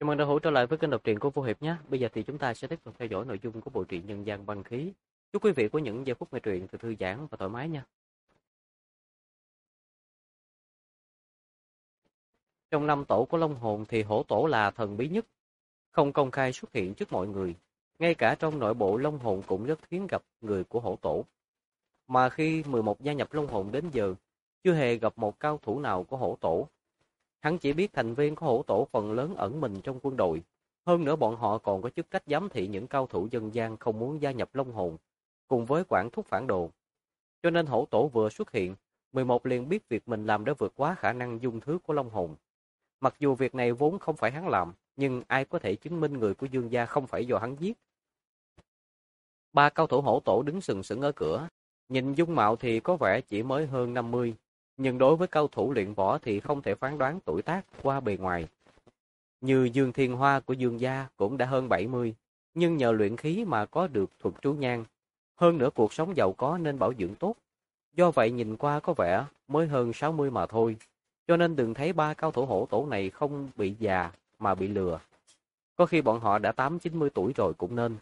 Chào mừng đã hỗ trợ lại với kênh đọc truyện của Vô Hiệp nhé. Bây giờ thì chúng ta sẽ tiếp tục theo dõi nội dung của bộ truyện nhân gian băng khí. Chúc quý vị có những giây phút nghe truyện từ thư giãn và thoải mái nha. Trong năm tổ của Long Hồn thì hổ tổ là thần bí nhất, không công khai xuất hiện trước mọi người. Ngay cả trong nội bộ Long Hồn cũng rất hiếm gặp người của hổ tổ. Mà khi 11 gia nhập Long Hồn đến giờ, chưa hề gặp một cao thủ nào của hổ tổ. Hắn chỉ biết thành viên của hổ tổ phần lớn ẩn mình trong quân đội. Hơn nữa bọn họ còn có chức trách giám thị những cao thủ dân gian không muốn gia nhập Long Hồn, cùng với quản thúc phản đồ. Cho nên hổ tổ vừa xuất hiện, 11 liền biết việc mình làm đã vượt quá khả năng dung thứ của Long Hồn. Mặc dù việc này vốn không phải hắn làm, nhưng ai có thể chứng minh người của Dương gia không phải do hắn giết. Ba cao thủ hổ tổ đứng sừng sững ở cửa, nhìn dung mạo thì có vẻ chỉ mới hơn 50, nhưng đối với cao thủ luyện võ thì không thể phán đoán tuổi tác qua bề ngoài. Như Dương Thiên Hoa của Dương gia cũng đã hơn 70, nhưng nhờ luyện khí mà có được thuật trú nhang. Hơn nữa cuộc sống giàu có nên bảo dưỡng tốt. Do vậy nhìn qua có vẻ mới hơn 60 mà thôi. Cho nên đừng thấy ba cao thủ hổ tổ này không bị già mà bị lừa. Có khi bọn họ đã 8-90 tuổi rồi cũng nên.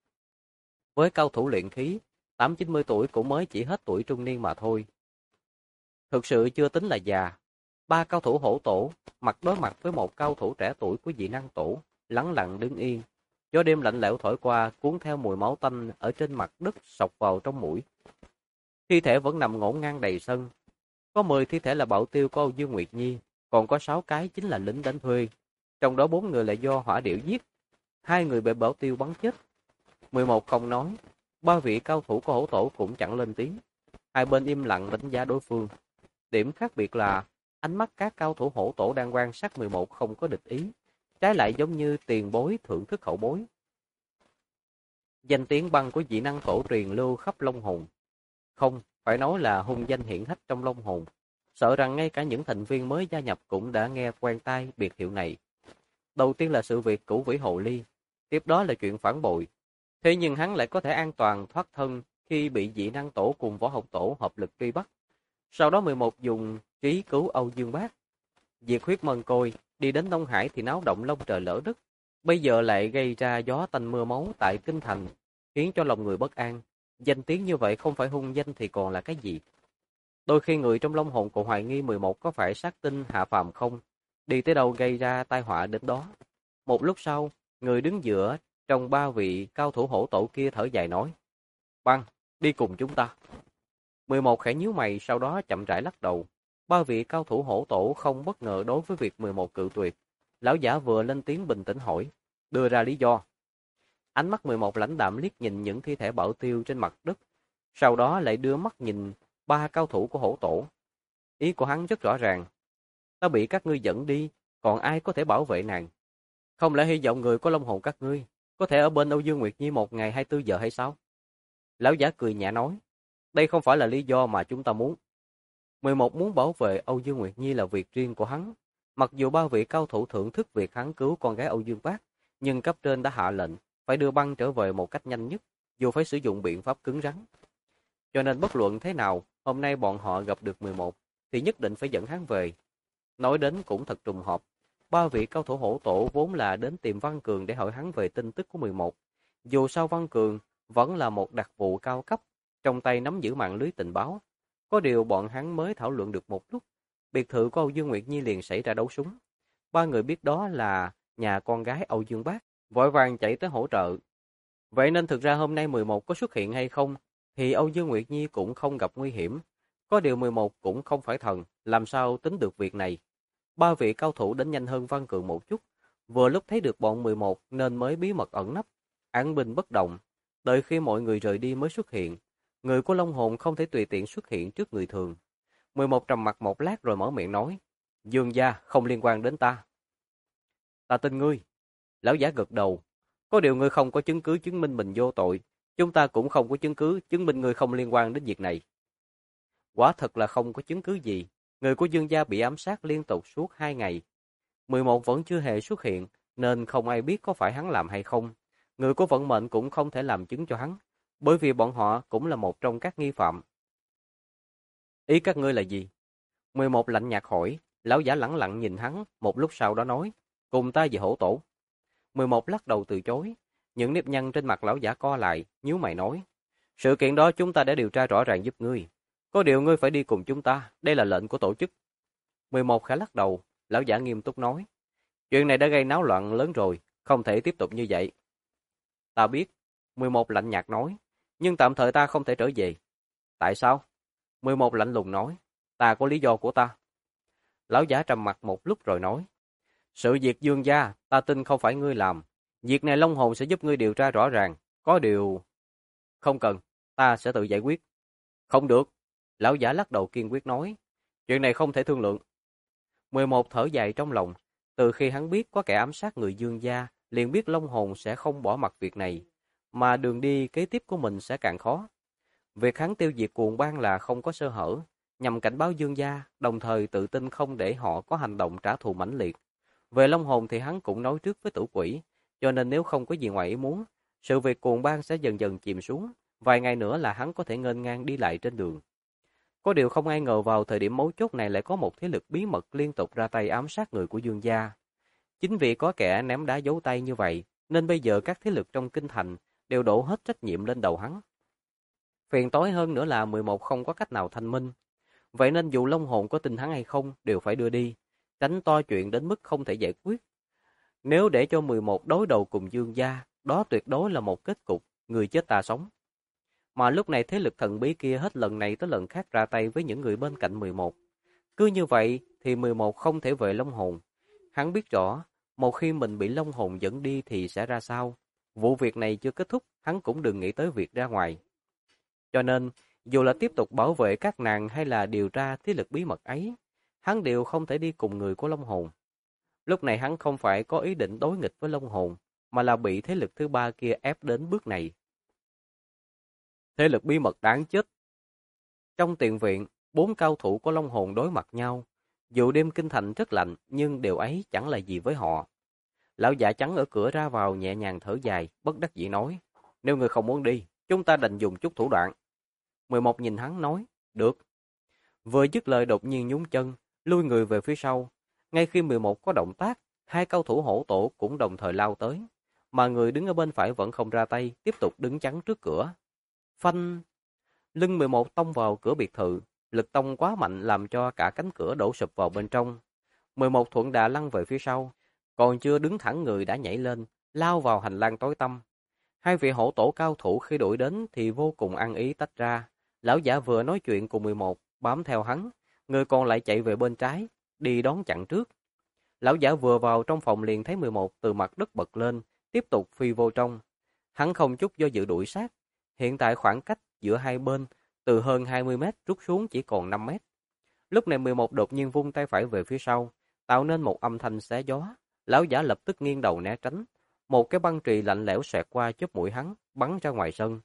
Với cao thủ luyện khí, 8-90 tuổi cũng mới chỉ hết tuổi trung niên mà thôi. Thực sự chưa tính là già. Ba cao thủ hổ tổ, mặt đối mặt với một cao thủ trẻ tuổi của dị năng tổ, lắng lặng đứng yên. Gió đêm lạnh lẽo thổi qua, cuốn theo mùi máu tanh ở trên mặt đất sộc vào trong mũi. Thi thể vẫn nằm ngổn ngang đầy sân. Có 10 thi thể là bảo tiêu của Âu Dương Nguyệt Nhi, còn có 6 cái chính là lính đánh thuê. Trong đó 4 người là do hỏa điểu giết, 2 người bị bảo tiêu bắn chết. 11 không nói, 3 vị cao thủ của hổ tổ cũng chẳng lên tiếng. Hai bên im lặng đánh giá đối phương. Điểm khác biệt là ánh mắt các cao thủ hổ tổ đang quan sát 11 không có địch ý, trái lại giống như tiền bối thưởng thức hậu bối. Danh tiếng băng của dị năng tổ truyền lưu khắp Long Hồn. Không, phải nói là hung danh hiển hách trong Long Hồn. Sợ rằng ngay cả những thành viên mới gia nhập cũng đã nghe quen tai biệt hiệu này. Đầu tiên là sự việc Cửu Vĩ Hồ Ly, tiếp đó là chuyện phản bội. Thế nhưng hắn lại có thể an toàn thoát thân khi bị dị năng tổ cùng võ học tổ hợp lực truy bắt. Sau đó 11 dùng trí cứu Âu Dương Bác. Diệt huyết mân côi, đi đến Đông Hải thì náo động lông trời lỡ đất. Bây giờ lại gây ra gió tanh mưa máu tại Kinh Thành, khiến cho lòng người bất an. Danh tiếng như vậy không phải hung danh thì còn là cái gì? Đôi khi người trong Long Hồn còn hoài nghi 11 có phải sát tinh hạ phàm không? Đi tới đâu gây ra tai họa đến đó. Một lúc sau, người đứng giữa trong ba vị cao thủ hổ tổ kia thở dài nói: Băng, đi cùng chúng ta. 11 khẽ nhíu mày, sau đó chậm rãi lắc đầu. Ba vị cao thủ hổ tổ không bất ngờ đối với việc 11 cự tuyệt. Lão giả vừa lên tiếng bình tĩnh hỏi, đưa ra lý do. Ánh mắt 11 lãnh đạm liếc nhìn những thi thể bảo tiêu trên mặt đất, sau đó lại đưa mắt nhìn ba cao thủ của hổ tổ. Ý của hắn rất rõ ràng. Ta bị các ngươi dẫn đi, còn ai có thể bảo vệ nàng? Không lẽ hy vọng người có Long Hồn các ngươi có thể ở bên Âu Dương Nguyệt Nhi một ngày 24 giờ hay sao? Lão giả cười nhẹ nói, đây không phải là lý do mà chúng ta muốn. 11 muốn bảo vệ Âu Dương Nguyệt Nhi là việc riêng của hắn. Mặc dù ba vị cao thủ thưởng thức việc hắn cứu con gái Âu Dương Bác, nhưng cấp trên đã hạ lệnh phải đưa băng trở về một cách nhanh nhất, dù phải sử dụng biện pháp cứng rắn. Cho nên bất luận thế nào, hôm nay bọn họ gặp được 11, thì nhất định phải dẫn hắn về. Nói đến cũng thật trùng hợp, ba vị cao thủ hổ tổ vốn là đến tìm Văn Cường để hỏi hắn về tin tức của 11. Dù sao Văn Cường vẫn là một đặc vụ cao cấp, trong tay nắm giữ mạng lưới tình báo. Có điều bọn hắn mới thảo luận được một lúc, biệt thự của Âu Dương Nguyệt Nhi liền xảy ra đấu súng. Ba người biết đó là nhà con gái Âu Dương Bác, vội vàng chạy tới hỗ trợ. Vậy nên thực ra hôm nay 11 có xuất hiện hay không, thì Âu Dương Nguyệt Nhi cũng không gặp nguy hiểm. Có điều 11 cũng không phải thần, làm sao tính được việc này. Ba vị cao thủ đến nhanh hơn Văn Cường một chút, vừa lúc thấy được bọn 11 nên mới bí mật ẩn nấp, án binh bất động, đợi khi mọi người rời đi mới xuất hiện. Người của Long Hồn không thể tùy tiện xuất hiện trước người thường. 11 trầm mặt một lát rồi mở miệng nói, Dương gia không liên quan đến ta. Ta tin ngươi. Lão giả gật đầu. Có điều ngươi không có chứng cứ chứng minh mình vô tội. Chúng ta cũng không có chứng cứ chứng minh ngươi không liên quan đến việc này. Quả thật là không có chứng cứ gì. Người của Dương gia bị ám sát liên tục suốt 2 ngày. 11 vẫn chưa hề xuất hiện, nên không ai biết có phải hắn làm hay không. Người của vận mệnh cũng không thể làm chứng cho hắn, bởi vì bọn họ cũng là một trong các nghi phạm. Ý các ngươi là gì? 11 lạnh nhạt hỏi, lão giả lẳng lặng nhìn hắn, một lúc sau đó nói, cùng ta về hổ tổ. 11 lắc đầu từ chối. Những nếp nhăn trên mặt lão giả co lại, nhíu mày nói. Sự kiện đó chúng ta đã điều tra rõ ràng giúp ngươi. Có điều ngươi phải đi cùng chúng ta, đây là lệnh của tổ chức. 11 khẽ lắc đầu, lão giả nghiêm túc nói. Chuyện này đã gây náo loạn lớn rồi, không thể tiếp tục như vậy. Ta biết, 11 lạnh nhạt nói, nhưng tạm thời ta không thể trở về. Tại sao? 11 lạnh lùng nói, ta có lý do của ta. Lão giả trầm mặt một lúc rồi nói, sự việc Dương gia, ta tin không phải ngươi làm. Việc này Long Hồn sẽ giúp ngươi điều tra rõ ràng. Có điều... Không cần, ta sẽ tự giải quyết. Không được. Lão giả lắc đầu kiên quyết nói, chuyện này không thể thương lượng. 11 thở dài trong lòng. Từ khi hắn biết có kẻ ám sát người Dương gia, liền biết Long Hồn sẽ không bỏ mặc việc này, mà đường đi kế tiếp của mình sẽ càng khó. Việc hắn tiêu diệt cuồng bang là không có sơ hở, nhằm cảnh báo Dương gia, đồng thời tự tin không để họ có hành động trả thù mãnh liệt. Về Long Hồn thì hắn cũng nói trước với Tử Quỷ, cho nên nếu không có gì ngoài ý muốn, sự việc cuồng bang sẽ dần dần chìm xuống, vài ngày nữa là hắn có thể nghênh ngang đi lại trên đường. Có điều không ai ngờ vào thời điểm mấu chốt này lại có một thế lực bí mật liên tục ra tay ám sát người của Dương gia. Chính vì có kẻ ném đá giấu tay như vậy, nên bây giờ các thế lực trong kinh thành đều đổ hết trách nhiệm lên đầu hắn. Phiền toái hơn nữa là 11 không có cách nào thanh minh. Vậy nên dù Long Hồn có tin hắn hay không đều phải đưa đi, tránh to chuyện đến mức không thể giải quyết. Nếu để cho 11 đối đầu cùng Dương gia, đó tuyệt đối là một kết cục, người chết ta sống. Mà lúc này thế lực thần bí kia hết lần này tới lần khác ra tay với những người bên cạnh 11. Cứ như vậy thì 11 không thể về Long Hồn. Hắn biết rõ, một khi mình bị Long Hồn dẫn đi thì sẽ ra sao. Vụ việc này chưa kết thúc, hắn cũng đừng nghĩ tới việc ra ngoài. Cho nên, dù là tiếp tục bảo vệ các nàng hay là điều tra thế lực bí mật ấy, hắn đều không thể đi cùng người của Long Hồn. Lúc này hắn không phải có ý định đối nghịch với Long Hồn, mà là bị thế lực thứ ba kia ép đến bước này. Thế lực bí mật đáng chết. Trong tiền viện, 4 cao thủ của Long Hồn đối mặt nhau. Dù đêm kinh thành rất lạnh, nhưng điều ấy chẳng là gì với họ. Lão giả trắng ở cửa ra vào nhẹ nhàng thở dài, bất đắc dĩ nói. Nếu người không muốn đi, chúng ta đành dùng chút thủ đoạn. 11 nhìn hắn nói, được. Vừa dứt lời đột nhiên nhún chân, lui người về phía sau. Ngay khi 11 có động tác, 2 cao thủ hổ tổ cũng đồng thời lao tới. Mà người đứng ở bên phải vẫn không ra tay, tiếp tục đứng chắn trước cửa. Phanh! Lưng 11 tông vào cửa biệt thự, lực tông quá mạnh làm cho cả cánh cửa đổ sụp vào bên trong. 11 thuận đà lăn về phía sau, còn chưa đứng thẳng người đã nhảy lên, lao vào hành lang tối tăm. Hai vị hổ tổ cao thủ khi đuổi đến thì vô cùng ăn ý tách ra. Lão giả vừa nói chuyện cùng 11, bám theo hắn, người còn lại chạy về bên trái, đi đón chặn trước. Lão giả vừa vào trong phòng liền thấy 11 từ mặt đất bật lên, tiếp tục phi vô trong. Hắn không chút do dự đuổi sát. Hiện tại khoảng cách giữa hai bên từ hơn 20 mét rút xuống chỉ còn 5 mét. Lúc này 11 đột nhiên vung tay phải về phía sau, tạo nên một âm thanh xé gió. Lão giả lập tức nghiêng đầu né tránh. Một cái băng chùy lạnh lẽo xẹt qua chóp mũi hắn, bắn ra ngoài sân.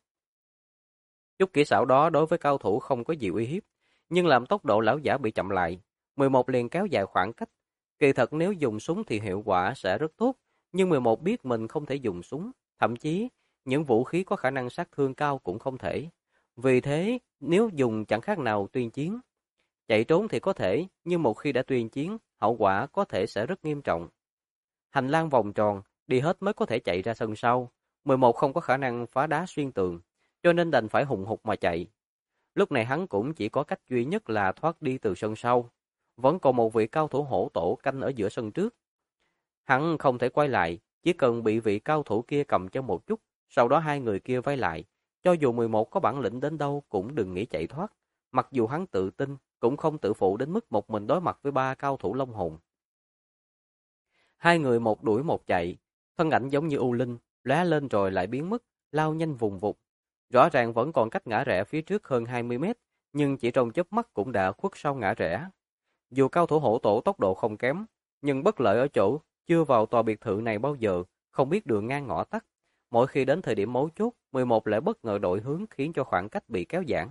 Chút kỹ xảo đó đối với cao thủ không có gì uy hiếp, nhưng làm tốc độ lão giả bị chậm lại. 11 liền kéo dài khoảng cách. Kỳ thật nếu dùng súng thì hiệu quả sẽ rất tốt, nhưng 11 biết mình không thể dùng súng, thậm chí những vũ khí có khả năng sát thương cao cũng không thể. Vì thế, nếu dùng chẳng khác nào tuyên chiến. Chạy trốn thì có thể, nhưng một khi đã tuyên chiến, hậu quả có thể sẽ rất nghiêm trọng. Hành lang vòng tròn, đi hết mới có thể chạy ra sân sau. 11 không có khả năng phá đá xuyên tường, cho nên đành phải hùng hục mà chạy. Lúc này hắn cũng chỉ có cách duy nhất là thoát đi từ sân sau. Vẫn còn một vị cao thủ hổ tổ canh ở giữa sân trước. Hắn không thể quay lại, chỉ cần bị vị cao thủ kia cầm chân một chút, sau đó hai người kia vây lại. Cho dù 11 có bản lĩnh đến đâu cũng đừng nghĩ chạy thoát. Mặc dù hắn tự tin, cũng không tự phụ đến mức một mình đối mặt với 3 cao thủ Long Hồn. Hai người một đuổi một chạy, thân ảnh giống như u linh, lóe lên rồi lại biến mất, lao nhanh vùng vụt. Rõ ràng vẫn còn cách ngã rẽ phía trước hơn 20 mét, nhưng chỉ trong chớp mắt cũng đã khuất sau ngã rẽ. Dù cao thủ hổ tổ tốc độ không kém, nhưng bất lợi ở chỗ chưa vào tòa biệt thự này bao giờ, không biết đường ngang ngõ tắt. Mỗi khi đến thời điểm mấu chốt, 11 lại bất ngờ đổi hướng khiến cho khoảng cách bị kéo giãn.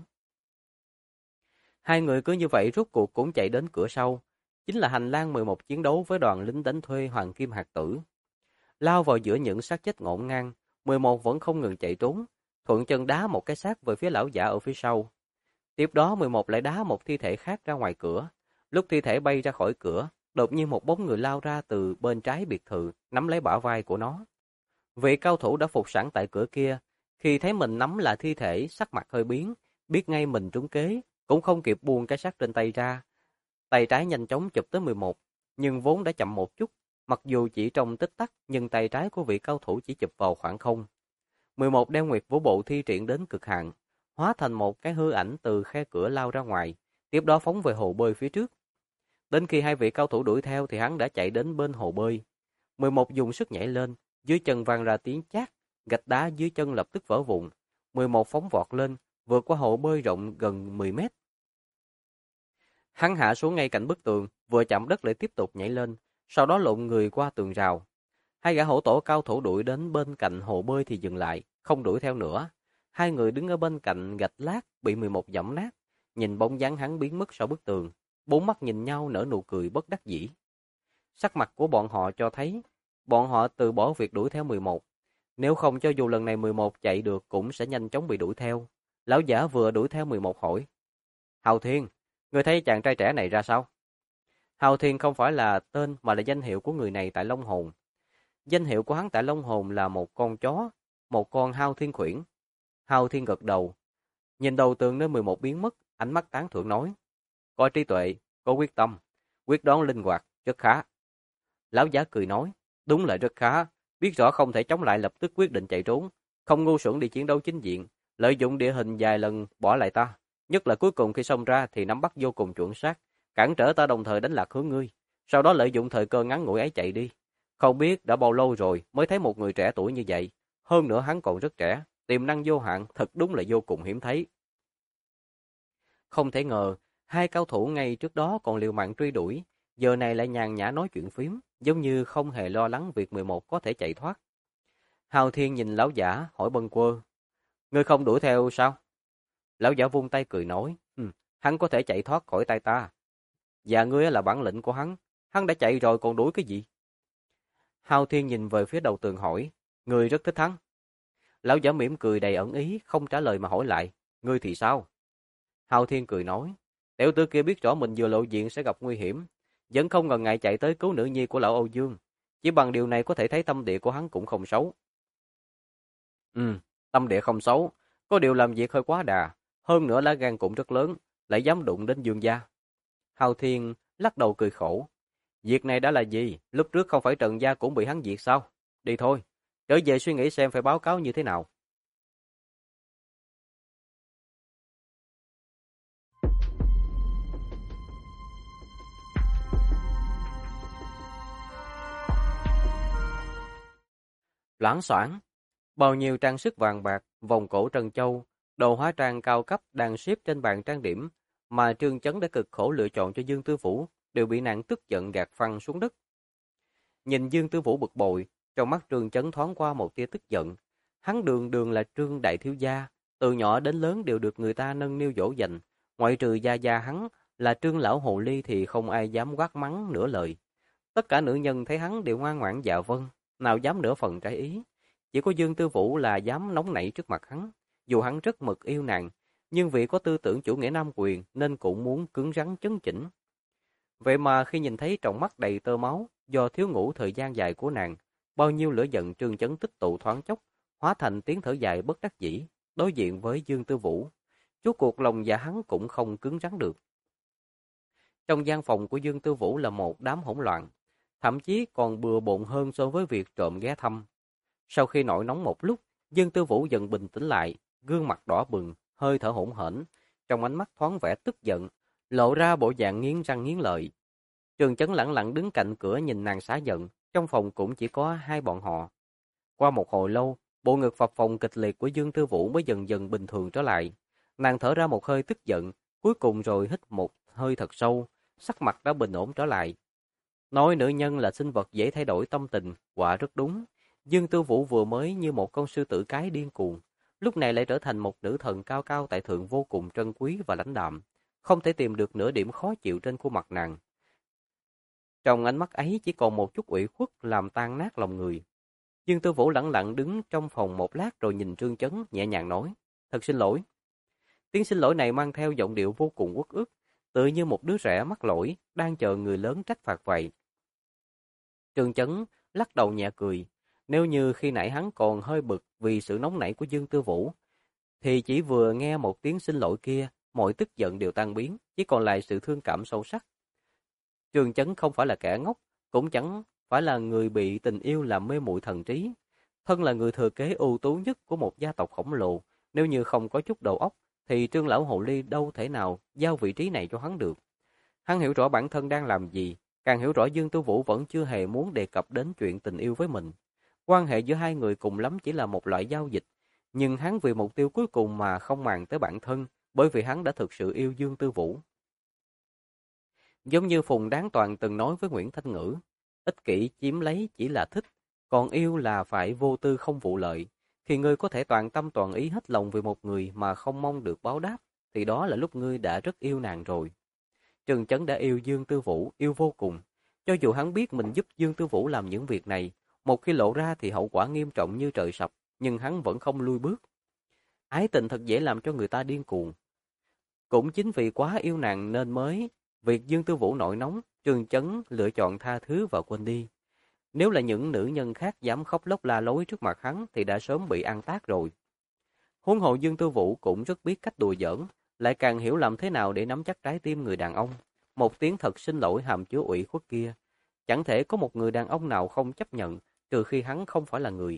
Hai người cứ như vậy rốt cuộc cũng chạy đến cửa sau, chính là hành lang 11 chiến đấu với đoàn lính đánh thuê Hoàng Kim Hạt Tử. Lao vào giữa những xác chết ngổn ngang, 11 vẫn không ngừng chạy trốn, thuận chân đá một cái xác về phía lão giả ở phía sau. Tiếp đó 11 lại đá một thi thể khác ra ngoài cửa. Lúc thi thể bay ra khỏi cửa, đột nhiên một bóng người lao ra từ bên trái biệt thự, nắm lấy bả vai của nó. Vị cao thủ đã phục sẵn tại cửa kia, khi thấy mình nắm là thi thể, sắc mặt hơi biến, biết ngay mình trúng kế, cũng không kịp buông cái xác trên tay ra. Tay trái nhanh chóng chụp tới 11, nhưng vốn đã chậm một chút, mặc dù chỉ trong tích tắc, nhưng tay trái của vị cao thủ chỉ chụp vào khoảng không. 11 đeo nguyệt vũ bộ thi triển đến cực hạn, hóa thành một cái hư ảnh từ khe cửa lao ra ngoài, tiếp đó phóng về hồ bơi phía trước. Đến khi hai vị cao thủ đuổi theo thì hắn đã chạy đến bên hồ bơi. 11 dùng sức nhảy lên, dưới chân vang ra tiếng chát, gạch đá dưới chân lập tức vỡ vụn. 11 phóng vọt lên, vượt qua hồ bơi rộng gần 10 mét. Hắn hạ xuống ngay cạnh bức tường, vừa chạm đất lại tiếp tục nhảy lên, sau đó lộn người qua tường rào. Hai gã hổ tổ cao thủ đuổi đến bên cạnh hồ bơi thì dừng lại, không đuổi theo nữa. Hai người đứng ở bên cạnh gạch lát bị 11 giẫm nát, nhìn bóng dáng hắn biến mất sau bức tường, bốn mắt nhìn nhau nở nụ cười bất đắc dĩ. Sắc mặt của bọn họ cho thấy, bọn họ từ bỏ việc đuổi theo 11. Nếu không cho dù lần này 11 chạy được cũng sẽ nhanh chóng bị đuổi theo. Lão giả vừa đuổi theo 11 hỏi. Hào Thiên, người thấy chàng trai trẻ này ra sao? Hào Thiên không phải là tên mà là danh hiệu của người này tại Long Hồn. Danh hiệu của hắn tại Long Hồn là một con chó, một con Hao Thiên Khuyển. Hao Thiên gật đầu, nhìn đầu tường nơi 11 biến mất, ánh mắt tán thưởng nói. Có trí tuệ, có quyết tâm, quyết đoán linh hoạt, rất khá. Lão giả cười nói, đúng là rất khá, biết rõ không thể chống lại lập tức quyết định chạy trốn, không ngu xuẩn đi chiến đấu chính diện, lợi dụng địa hình vài lần bỏ lại ta, nhất là cuối cùng khi xông ra thì nắm bắt vô cùng chuẩn xác, cản trở ta đồng thời đánh lạc hướng ngươi, sau đó lợi dụng thời cơ ngắn ngủi ấy chạy đi. Không biết đã bao lâu rồi mới thấy một người trẻ tuổi như vậy, hơn nữa hắn còn rất trẻ, tiềm năng vô hạn, thật đúng là vô cùng hiếm thấy. Không thể ngờ, hai cao thủ ngay trước đó còn liều mạng truy đuổi, giờ này lại nhàn nhã nói chuyện phím, giống như không hề lo lắng việc 11 có thể chạy thoát. Hào Thiên nhìn lão giả, hỏi bâng quơ. Ngươi không đuổi theo sao? Lão giả vung tay cười nói, hắn có thể chạy thoát khỏi tay ta. Và ngươi là bản lĩnh của hắn đã chạy rồi còn đuổi cái gì? Hào Thiên nhìn về phía đầu tường hỏi, ngươi rất thích hắn. Lão giả mỉm cười đầy ẩn ý, không trả lời mà hỏi lại, ngươi thì sao? Hào Thiên cười nói, tiểu tử kia biết rõ mình vừa lộ diện sẽ gặp nguy hiểm, vẫn không ngần ngại chạy tới cứu nữ nhi của lão Âu Dương. Chỉ bằng điều này có thể thấy tâm địa của hắn cũng không xấu. Tâm địa không xấu, có điều làm việc hơi quá đà, hơn nữa lá gan cũng rất lớn, lại dám đụng đến Dương gia. Hào Thiên lắc đầu cười khổ. Việc này đã là gì? Lúc trước không phải Trần gia cũng bị hắn diệt sao? Đi thôi, trở về suy nghĩ xem phải báo cáo như thế nào. Loảng xoảng, bao nhiêu trang sức vàng bạc, vòng cổ trân châu, đồ hóa trang cao cấp đang xếp trên bàn trang điểm mà Trương Chấn đã cực khổ lựa chọn cho Dương Tư Vũ đều bị nàng tức giận gạt phăng xuống đất. Nhìn Dương Tư Vũ bực bội, trong mắt Trương Chấn thoáng qua một tia tức giận. Hắn đường đường là Trương đại thiếu gia, từ nhỏ đến lớn đều được người ta nâng niu dỗ dành, ngoại trừ gia gia hắn là Trương lão hồ ly thì không ai dám quát mắng nửa lời. Tất cả nữ nhân thấy hắn đều ngoan ngoãn dạ vâng, nào dám nửa phần trái ý. Chỉ có Dương Tư Vũ là dám nóng nảy trước mặt hắn, dù hắn rất mực yêu nàng, nhưng vì có tư tưởng chủ nghĩa nam quyền nên cũng muốn cứng rắn chấn chỉnh. Vậy mà khi nhìn thấy trong mắt đầy tơ máu do thiếu ngủ thời gian dài của nàng, bao nhiêu lửa giận Trương Chấn tích tụ thoáng chốc, hóa thành tiếng thở dài bất đắc dĩ, đối diện với Dương Tư Vũ. Chút cuộc lòng dạ hắn cũng không cứng rắn được. Trong gian phòng của Dương Tư Vũ là một đám hỗn loạn, thậm chí còn bừa bộn hơn so với việc trộm ghé thăm. Sau khi nổi nóng một lúc, Dương Tư Vũ dần bình tĩnh lại, gương mặt đỏ bừng, hơi thở hổn hển, trong ánh mắt thoáng vẻ tức giận, lộ ra bộ dạng nghiến răng nghiến lợi. Trường Chấn lẳng lặng đứng cạnh cửa nhìn nàng xả giận, trong phòng cũng chỉ có hai bọn họ. Qua một hồi lâu, bộ ngực phập phồng kịch liệt của Dương Tư Vũ mới dần dần bình thường trở lại. Nàng thở ra một hơi tức giận, cuối cùng rồi hít một hơi thật sâu, sắc mặt đã bình ổn trở lại. Nói nữ nhân là sinh vật dễ thay đổi tâm tình, quả rất đúng. Dương Tư Vũ vừa mới như một con sư tử cái điên cuồng, lúc này lại trở thành một nữ thần cao cao tại thượng vô cùng trân quý và lãnh đạm, không thể tìm được nửa điểm khó chịu trên khuôn mặt nàng. Trong ánh mắt ấy chỉ còn một chút ủy khuất làm tan nát lòng người. Dương Tư Vũ lẳng lặng đứng trong phòng một lát rồi nhìn Trương Chấn nhẹ nhàng nói, thật xin lỗi. Tiếng xin lỗi này mang theo giọng điệu vô cùng uất ức, tự như một đứa trẻ mắc lỗi, đang chờ người lớn trách phạt vậy. Trương Chấn lắc đầu nhẹ cười. Nếu như khi nãy hắn còn hơi bực vì sự nóng nảy của Dương Tư Vũ, thì chỉ vừa nghe một tiếng xin lỗi kia, mọi tức giận đều tan biến, chỉ còn lại sự thương cảm sâu sắc. Trương Chấn không phải là kẻ ngốc, cũng chẳng phải là người bị tình yêu làm mê muội thần trí. Thân là người thừa kế ưu tú nhất của một gia tộc khổng lồ, nếu như không có chút đầu óc, thì Trương Lão Hồ Ly đâu thể nào giao vị trí này cho hắn được. Hắn hiểu rõ bản thân đang làm gì, càng hiểu rõ Dương Tư Vũ vẫn chưa hề muốn đề cập đến chuyện tình yêu với mình. Quan hệ giữa hai người cùng lắm chỉ là một loại giao dịch, nhưng hắn vì mục tiêu cuối cùng mà không màng tới bản thân, bởi vì hắn đã thực sự yêu Dương Tư Vũ. Giống như Phùng Đáng Toàn từng nói với Nguyễn Thanh Ngữ, ích kỷ chiếm lấy chỉ là thích, còn yêu là phải vô tư không vụ lợi. Khi ngươi có thể toàn tâm toàn ý hết lòng vì một người mà không mong được báo đáp, thì đó là lúc ngươi đã rất yêu nàng rồi. Trần Chấn đã yêu Dương Tư Vũ, yêu vô cùng. Cho dù hắn biết mình giúp Dương Tư Vũ làm những việc này, một khi lộ ra thì hậu quả nghiêm trọng như trời sập, nhưng hắn vẫn không lui bước. Ái tình thật dễ làm cho người ta điên cuồng. Cũng chính vì quá yêu nàng nên mới việc Dương Tư Vũ nổi nóng, Trương Chấn lựa chọn tha thứ và quên đi. Nếu là những nữ nhân khác dám khóc lóc la lối trước mặt hắn thì đã sớm bị ăn tát rồi. Huống hồ Dương Tư Vũ cũng rất biết cách đùa giỡn, lại càng hiểu làm thế nào để nắm chắc trái tim người đàn ông. Một tiếng thật xin lỗi hàm chứa ủy khuất kia, chẳng thể có một người đàn ông nào không chấp nhận, trừ khi hắn không phải là người.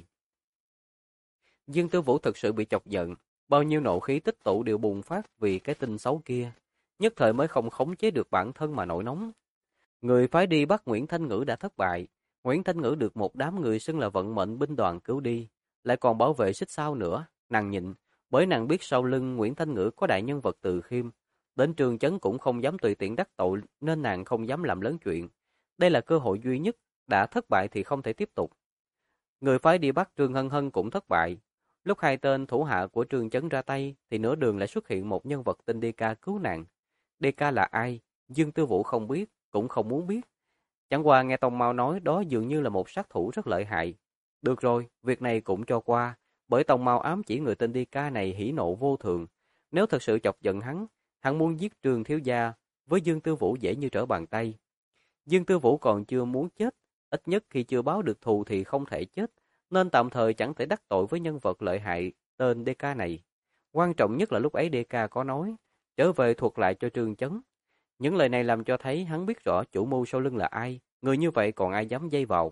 Dương Tư Vũ thực sự bị chọc giận, bao nhiêu nộ khí tích tụ đều bùng phát vì cái tin xấu kia, nhất thời mới không khống chế được bản thân mà nổi nóng. Người phái đi bắt Nguyễn Thanh Ngữ đã thất bại, Nguyễn Thanh Ngữ được một đám người xưng là vận mệnh binh đoàn cứu đi, lại còn bảo vệ xích sao nữa, nàng nhịn, bởi nàng biết sau lưng Nguyễn Thanh Ngữ có đại nhân vật Từ Khiêm, đến Trương Chấn cũng không dám tùy tiện đắc tội nên nàng không dám làm lớn chuyện. Đây là cơ hội duy nhất, đã thất bại thì không thể tiếp tục. Người phái đi bắt Trương Hân Hân cũng thất bại. Lúc hai tên thủ hạ của Trương Chấn ra tay thì nửa đường lại xuất hiện một nhân vật tên DK cứu nàng. DK là ai? Dương Tư Vũ không biết, cũng không muốn biết. Chẳng qua nghe Tông Mao nói đó dường như là một sát thủ rất lợi hại. Được rồi, việc này cũng cho qua, bởi Tông Mao ám chỉ người tên DK này hỉ nộ vô thường. Nếu thật sự chọc giận hắn muốn giết Trương thiếu gia, với Dương Tư Vũ dễ như trở bàn tay. Dương Tư Vũ còn chưa muốn chết, ít nhất khi chưa báo được thù thì không thể chết, nên tạm thời chẳng thể đắc tội với nhân vật lợi hại tên DK này. Quan trọng nhất là lúc ấy DK có nói, trở về thuật lại cho Trương Chấn. Những lời này làm cho thấy hắn biết rõ chủ mưu sau lưng là ai, người như vậy còn ai dám dây vào.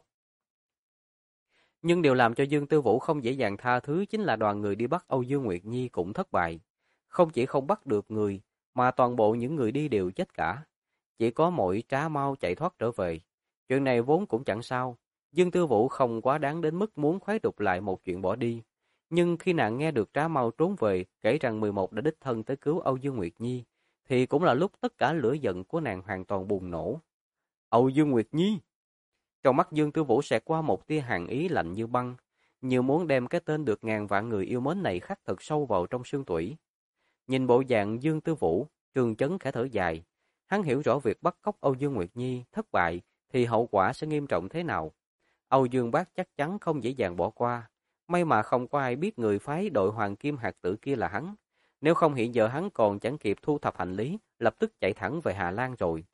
Nhưng điều làm cho Dương Tư Vũ không dễ dàng tha thứ chính là đoàn người đi bắt Âu Dương Nguyệt Nhi cũng thất bại. Không chỉ không bắt được người, mà toàn bộ những người đi đều chết cả. Chỉ có mỗi Trá Mau chạy thoát trở về. Chuyện này vốn cũng chẳng sao. Dương Tư Vũ không quá đáng đến mức muốn khoái đục lại một chuyện bỏ đi. Nhưng khi nàng nghe được Trá Mau trốn về, kể rằng 11 đã đích thân tới cứu Âu Dương Nguyệt Nhi, thì cũng là lúc tất cả lửa giận của nàng hoàn toàn bùng nổ. Âu Dương Nguyệt Nhi! Trong mắt Dương Tư Vũ xẹt qua một tia hàn ý lạnh như băng, như muốn đem cái tên được ngàn vạn người yêu mến này khắc thật sâu vào trong xương tủy. Nhìn bộ dạng Dương Tư Vũ, Trương Chấn khẽ thở dài. Hắn hiểu rõ việc bắt cóc Âu Dương Nguyệt Nhi thất bại thì hậu quả sẽ nghiêm trọng thế nào. Âu Dương Bác chắc chắn không dễ dàng bỏ qua. May mà không có ai biết người phái đội Hoàng Kim Hạt Tử kia là hắn. Nếu không hiện giờ hắn còn chẳng kịp thu thập hành lý, lập tức chạy thẳng về Hà Lan rồi.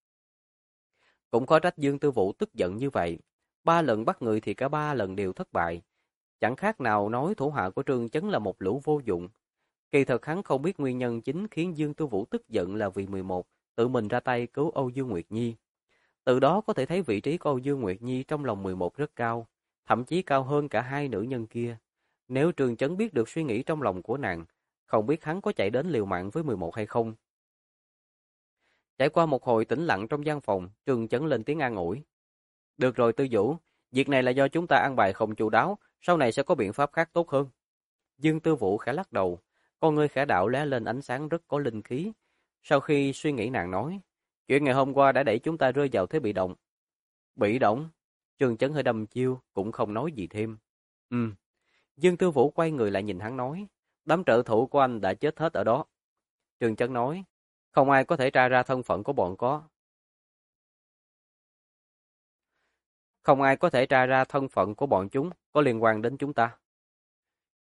Cũng có trách Dương Tư Vũ tức giận như vậy. 3 lần bắt người thì cả 3 lần đều thất bại. Chẳng khác nào nói thủ hạ của Trương Chấn là một lũ vô dụng. Kỳ thật hắn không biết nguyên nhân chính khiến Dương Tư Vũ tức giận là vì 11 tự mình ra tay cứu Âu Dương Nguyệt Nhi. Từ đó có thể thấy vị trí của Âu Dương Nguyệt Nhi trong lòng 11 rất cao, thậm chí cao hơn cả hai nữ nhân kia. Nếu Trương Chấn biết được suy nghĩ trong lòng của nàng, không biết hắn có chạy đến liều mạng với 11 hay không. Trải qua một hồi tĩnh lặng trong gian phòng, Trương Chấn lên tiếng an ủi. Được rồi Tư Vũ, việc này là do chúng ta ăn bài không chu đáo, sau này sẽ có biện pháp khác tốt hơn. Dương Tư Vũ khẽ lắc đầu, con ngươi khẽ đạo lóe lên ánh sáng rất có linh khí. Sau khi suy nghĩ nàng nói, chuyện ngày hôm qua đã đẩy chúng ta rơi vào thế bị động. Bị động? Trương Chấn hơi đăm chiêu, cũng không nói gì thêm. Dương Tư Vũ quay người lại nhìn hắn nói, đám trợ thủ của anh đã chết hết ở đó. Trương Chấn nói, không ai có thể tra ra thân phận của bọn có. Không ai có thể tra ra thân phận của bọn chúng có liên quan đến chúng ta.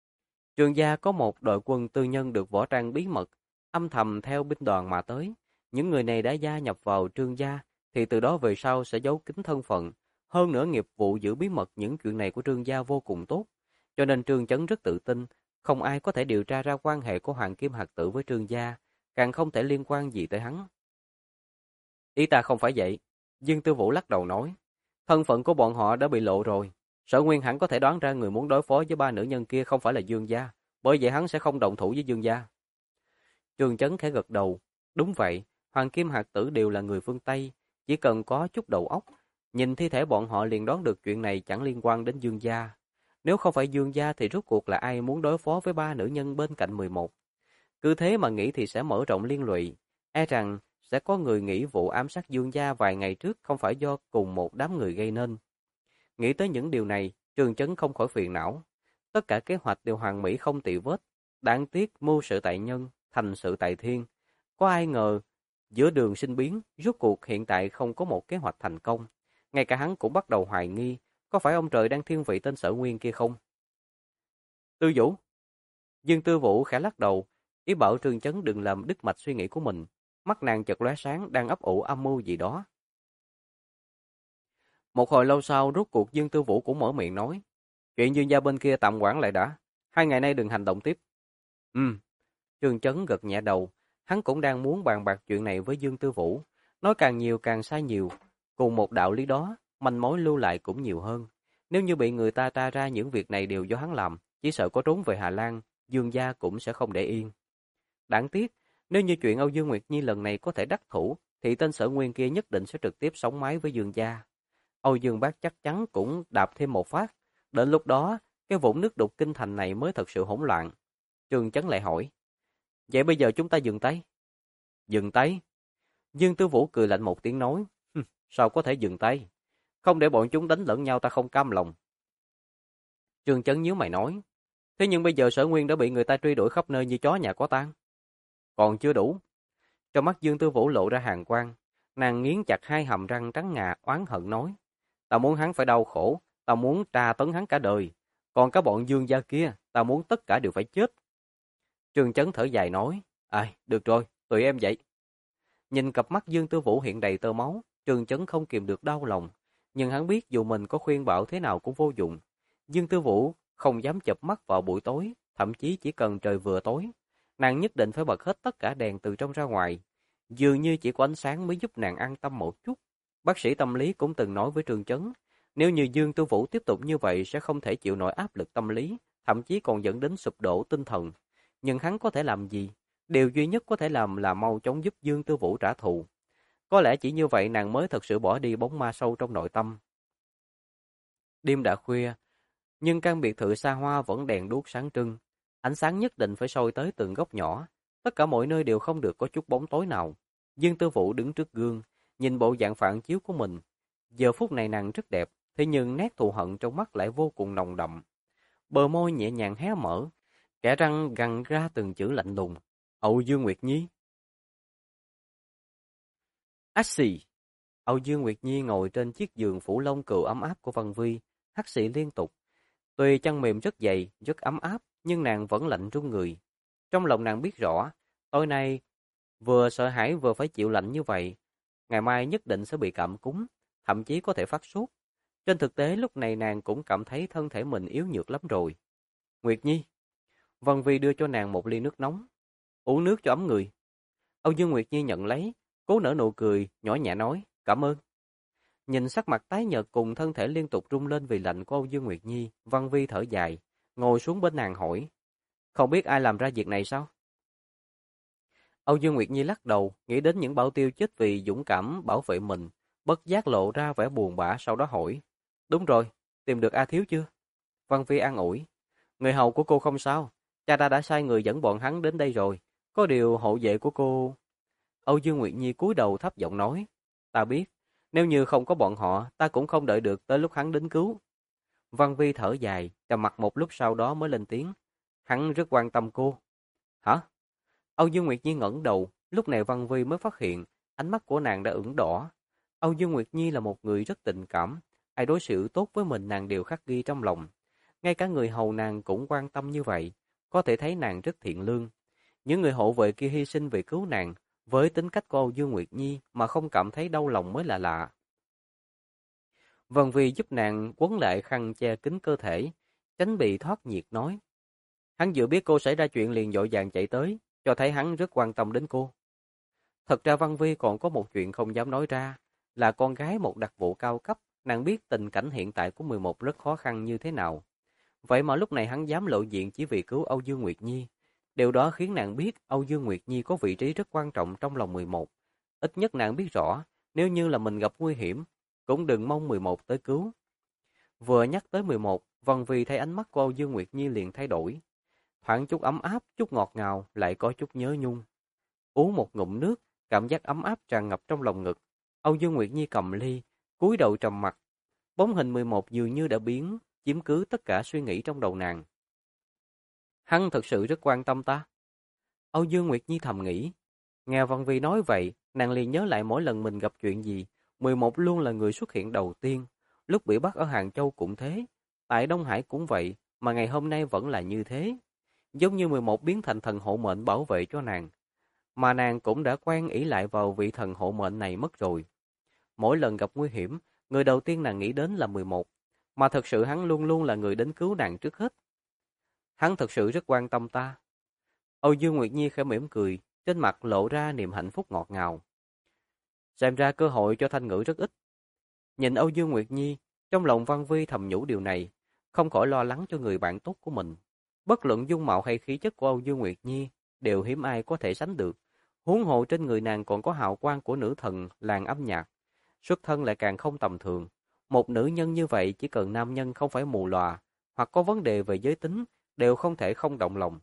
Trương gia có một đội quân tư nhân được võ trang bí mật, âm thầm theo binh đoàn mà tới. Những người này đã gia nhập vào Trương gia, thì từ đó về sau sẽ giấu kín thân phận. Hơn nữa nghiệp vụ giữ bí mật những chuyện này của Trương gia vô cùng tốt. Cho nên Trương Chấn rất tự tin, không ai có thể điều tra ra quan hệ của Hoàng Kim Hạt Tử với Trương gia, càng không thể liên quan gì tới hắn. Ý ta không phải vậy. Dương Tư Vũ lắc đầu nói. Thân phận của bọn họ đã bị lộ rồi. Sở Nguyên hẳn có thể đoán ra người muốn đối phó với ba nữ nhân kia không phải là Dương gia, bởi vậy hắn sẽ không động thủ với Dương gia. Trương Chấn khẽ gật đầu. Đúng vậy, Hoàng Kim Hạt Tử đều là người phương Tây, chỉ cần có chút đầu óc, nhìn thi thể bọn họ liền đoán được chuyện này chẳng liên quan đến Dương gia. Nếu không phải Dương gia thì rốt cuộc là ai muốn đối phó với ba nữ nhân bên cạnh 11. Cứ thế mà nghĩ thì sẽ mở rộng liên lụy, e rằng sẽ có người nghĩ vụ ám sát Dương gia vài ngày trước không phải do cùng một đám người gây nên. Nghĩ tới những điều này, Trương Chấn không khỏi phiền não. Tất cả kế hoạch đều hoàn mỹ không tì vết, đáng tiếc mưu sự tại nhân, thành sự tại thiên. Có ai ngờ, giữa đường sinh biến, rốt cuộc hiện tại không có một kế hoạch thành công. Ngay cả hắn cũng bắt đầu hoài nghi, có phải ông trời đang thiên vị tên Sở Nguyên kia không? Tư Vũ. Dương Tư Vũ khẽ lắc đầu, ý bảo Trương Chấn đừng làm đứt mạch suy nghĩ của mình. Mắt nàng chợt lóe sáng đang ấp ủ âm mưu gì đó. Một hồi lâu sau, rốt cuộc Dương Tư Vũ cũng mở miệng nói. Chuyện Dương gia bên kia tạm quản lại đã. 2 ngày nay đừng hành động tiếp. Trương Chấn gật nhẹ đầu. Hắn cũng đang muốn bàn bạc chuyện này với Dương Tư Vũ. Nói càng nhiều càng sai nhiều. Cùng một đạo lý đó, manh mối lưu lại cũng nhiều hơn. Nếu như bị người ta tra ra những việc này đều do hắn làm, chỉ sợ có trốn về Hà Lan, Dương gia cũng sẽ không để yên. Đáng tiếc, nếu như chuyện Âu Dương Nguyệt Nhi lần này có thể đắc thủ, thì tên Sở Nguyên kia nhất định sẽ trực tiếp sống mái với Dương gia. Âu Dương Bác chắc chắn cũng đạp thêm một phát. Đến lúc đó, cái vũng nước đục kinh thành này mới thật sự hỗn loạn. Trương Chấn lại hỏi, vậy bây giờ chúng ta dừng tay? Dừng tay? Dương Tư Vũ cười lạnh một tiếng nói, sao có thể dừng tay? Không để bọn chúng đánh lẫn nhau ta không cam lòng. Trương Chấn nhíu mày nói, thế nhưng bây giờ Sở Nguyên đã bị người ta truy đuổi khắp nơi như chó nhà có tang. Còn chưa đủ. Trong mắt Dương Tư Vũ lộ ra hàn quang, nàng nghiến chặt hai hàm răng trắng ngà oán hận nói, ta muốn hắn phải đau khổ, ta muốn tra tấn hắn cả đời, còn các bọn Dương gia kia, ta muốn tất cả đều phải chết. Trương Chấn thở dài nói, ai, được rồi, tùy em vậy. Nhìn cặp mắt Dương Tư Vũ hiện đầy tơ máu, Trương Chấn không kìm được đau lòng, nhưng hắn biết dù mình có khuyên bảo thế nào cũng vô dụng. Dương Tư Vũ không dám chợp mắt vào buổi tối, thậm chí chỉ cần trời vừa tối, nàng nhất định phải bật hết tất cả đèn từ trong ra ngoài. Dường như chỉ có ánh sáng mới giúp nàng an tâm một chút. Bác sĩ tâm lý cũng từng nói với Trương Chấn, nếu như Dương Tư Vũ tiếp tục như vậy sẽ không thể chịu nổi áp lực tâm lý, thậm chí còn dẫn đến sụp đổ tinh thần. Nhưng hắn có thể làm gì? Điều duy nhất có thể làm là mau chóng giúp Dương Tư Vũ trả thù. Có lẽ chỉ như vậy nàng mới thật sự bỏ đi bóng ma sâu trong nội tâm. Đêm đã khuya, nhưng căn biệt thự xa hoa vẫn đèn đuốc sáng trưng. Ánh sáng nhất định phải soi tới từng góc nhỏ. Tất cả mọi nơi đều không được có chút bóng tối nào. Dương Tư Vũ đứng trước gương, nhìn bộ dạng phản chiếu của mình. Giờ phút này nàng rất đẹp, thế nhưng nét thù hận trong mắt lại vô cùng nồng đậm. Bờ môi nhẹ nhàng hé mở, kẽ răng gằn ra từng chữ lạnh lùng. Âu Dương Nguyệt Nhi. Ách xì. Âu Dương Nguyệt Nhi ngồi trên chiếc giường phủ lông cừu ấm áp của Văn Vi, hắt xì liên tục. Tuy chăn mềm rất dày, rất ấm áp, nhưng nàng vẫn lạnh run người. Trong lòng nàng biết rõ, tối nay vừa sợ hãi vừa phải chịu lạnh như vậy, ngày mai nhất định sẽ bị cảm cúm, thậm chí có thể phát sốt. Trên thực tế lúc này nàng cũng cảm thấy thân thể mình yếu nhược lắm rồi. Nguyệt Nhi. Văn Vi đưa cho nàng một ly nước nóng. Uống nước cho ấm người. Âu Dương Nguyệt Nhi nhận lấy, cố nở nụ cười, nhỏ nhẹ nói, cảm ơn. Nhìn sắc mặt tái nhợt cùng thân thể liên tục rung lên vì lạnh của Âu Dương Nguyệt Nhi, Văn Vi thở dài, ngồi xuống bên nàng hỏi, không biết ai làm ra việc này sao? Âu Dương Nguyệt Nhi lắc đầu, nghĩ đến những bảo tiêu chết vì dũng cảm bảo vệ mình, bất giác lộ ra vẻ buồn bã sau đó hỏi, đúng rồi, tìm được A Thiếu chưa? Văn Vi an ủi, người hầu của cô không sao, cha ta đã sai người dẫn bọn hắn đến đây rồi, có điều hộ vệ của cô... Âu Dương Nguyệt Nhi cúi đầu thấp giọng nói, ta biết, nếu như không có bọn họ, ta cũng không đợi được tới lúc hắn đến cứu. Văn Vi thở dài, trầm mặc một lúc sau đó mới lên tiếng, hắn rất quan tâm cô. Hả? Âu Dương Nguyệt Nhi ngẩng đầu, lúc này Văn Vi mới phát hiện, ánh mắt của nàng đã ửng đỏ. Âu Dương Nguyệt Nhi là một người rất tình cảm, ai đối xử tốt với mình nàng đều khắc ghi trong lòng. Ngay cả người hầu nàng cũng quan tâm như vậy, có thể thấy nàng rất thiện lương. Những người hộ vệ kia hy sinh vì cứu nàng, Với tính cách của Âu Dương Nguyệt Nhi mà không cảm thấy đau lòng mới là lạ. Vân Vi giúp nàng quấn lại khăn che kín cơ thể, tránh bị thoát nhiệt nói. Hắn vừa biết cô xảy ra chuyện liền vội vàng chạy tới, cho thấy hắn rất quan tâm đến cô. Thật ra Văn Vi còn có một chuyện không dám nói ra, là con gái một đặc vụ cao cấp, nàng biết tình cảnh hiện tại của 11 rất khó khăn như thế nào. Vậy mà lúc này hắn dám lộ diện chỉ vì cứu Âu Dương Nguyệt Nhi. Điều đó khiến nàng biết Âu Dương Nguyệt Nhi có vị trí rất quan trọng trong lòng 11. Ít nhất nàng biết rõ, nếu như là mình gặp nguy hiểm, cũng đừng mong 11 tới cứu. Vừa nhắc tới 11, Vân Vi thấy ánh mắt của Âu Dương Nguyệt Nhi liền thay đổi. Thoáng chút ấm áp, chút ngọt ngào, lại có chút nhớ nhung. Uống một ngụm nước, cảm giác ấm áp tràn ngập trong lòng ngực. Âu Dương Nguyệt Nhi cầm ly, cúi đầu trầm mặt. Bóng hình 11 dường như đã biến, chiếm cứ tất cả suy nghĩ trong đầu nàng. Hắn thật sự rất quan tâm ta. Âu Dương Nguyệt Nhi thầm nghĩ. Nghe Văn Vi nói vậy, nàng liền nhớ lại mỗi lần mình gặp chuyện gì, 11 luôn là người xuất hiện đầu tiên. Lúc bị bắt ở Hàng Châu cũng thế, tại Đông Hải cũng vậy, mà ngày hôm nay vẫn là như thế. Giống như 11 biến thành thần hộ mệnh bảo vệ cho nàng. Mà nàng cũng đã quen ỷ lại vào vị thần hộ mệnh này mất rồi. Mỗi lần gặp nguy hiểm, người đầu tiên nàng nghĩ đến là 11, mà thật sự hắn luôn luôn là người đến cứu nàng trước hết. Hắn thật sự rất quan tâm ta. Âu Dương Nguyệt Nhi khẽ mỉm cười, trên mặt lộ ra niềm hạnh phúc ngọt ngào. Xem ra cơ hội cho Thanh Ngữ rất ít. Nhìn Âu Dương Nguyệt Nhi, trong lòng Văn Vi thầm nhủ điều này, không khỏi lo lắng cho người bạn tốt của mình. Bất luận dung mạo hay khí chất của Âu Dương Nguyệt Nhi, đều hiếm ai có thể sánh được. Huống hồ trên người nàng còn có hào quang của nữ thần làng âm nhạc, xuất thân lại càng không tầm thường. Một nữ nhân như vậy chỉ cần nam nhân không phải mù lòa, hoặc có vấn đề về giới tính, đều không thể không động lòng.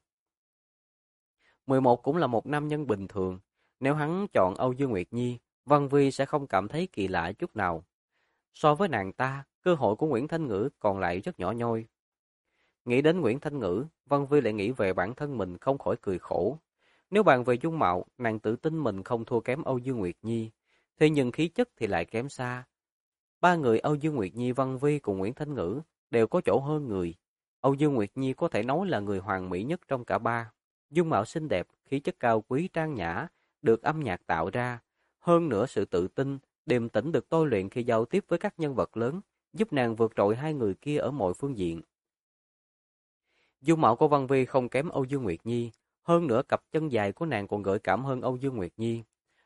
11 cũng là một nam nhân bình thường, nếu hắn chọn Âu Dương Nguyệt Nhi, Văn Vi sẽ không cảm thấy kỳ lạ chút nào. So với nàng ta, cơ hội của Nguyễn Thanh Ngữ còn lại rất nhỏ nhoi. Nghĩ đến Nguyễn Thanh Ngữ, Văn Vi lại nghĩ về bản thân mình không khỏi cười khổ. Nếu bàn về dung mạo, nàng tự tin mình không thua kém Âu Dương Nguyệt Nhi, thế nhưng khí chất thì lại kém xa. Ba người Âu Dương Nguyệt Nhi, Văn Vi cùng Nguyễn Thanh Ngữ đều có chỗ hơn người. Âu Dương Nguyệt Nhi có thể nói là người hoàn mỹ nhất trong cả ba. Dung mạo xinh đẹp, khí chất cao quý trang nhã, được âm nhạc tạo ra. Hơn nữa sự tự tin, điềm tĩnh được tôi luyện khi giao tiếp với các nhân vật lớn, giúp nàng vượt trội hai người kia ở mọi phương diện. Dung mạo của Văn Vi không kém Âu Dương Nguyệt Nhi, hơn nữa cặp chân dài của nàng còn gợi cảm hơn Âu Dương Nguyệt Nhi.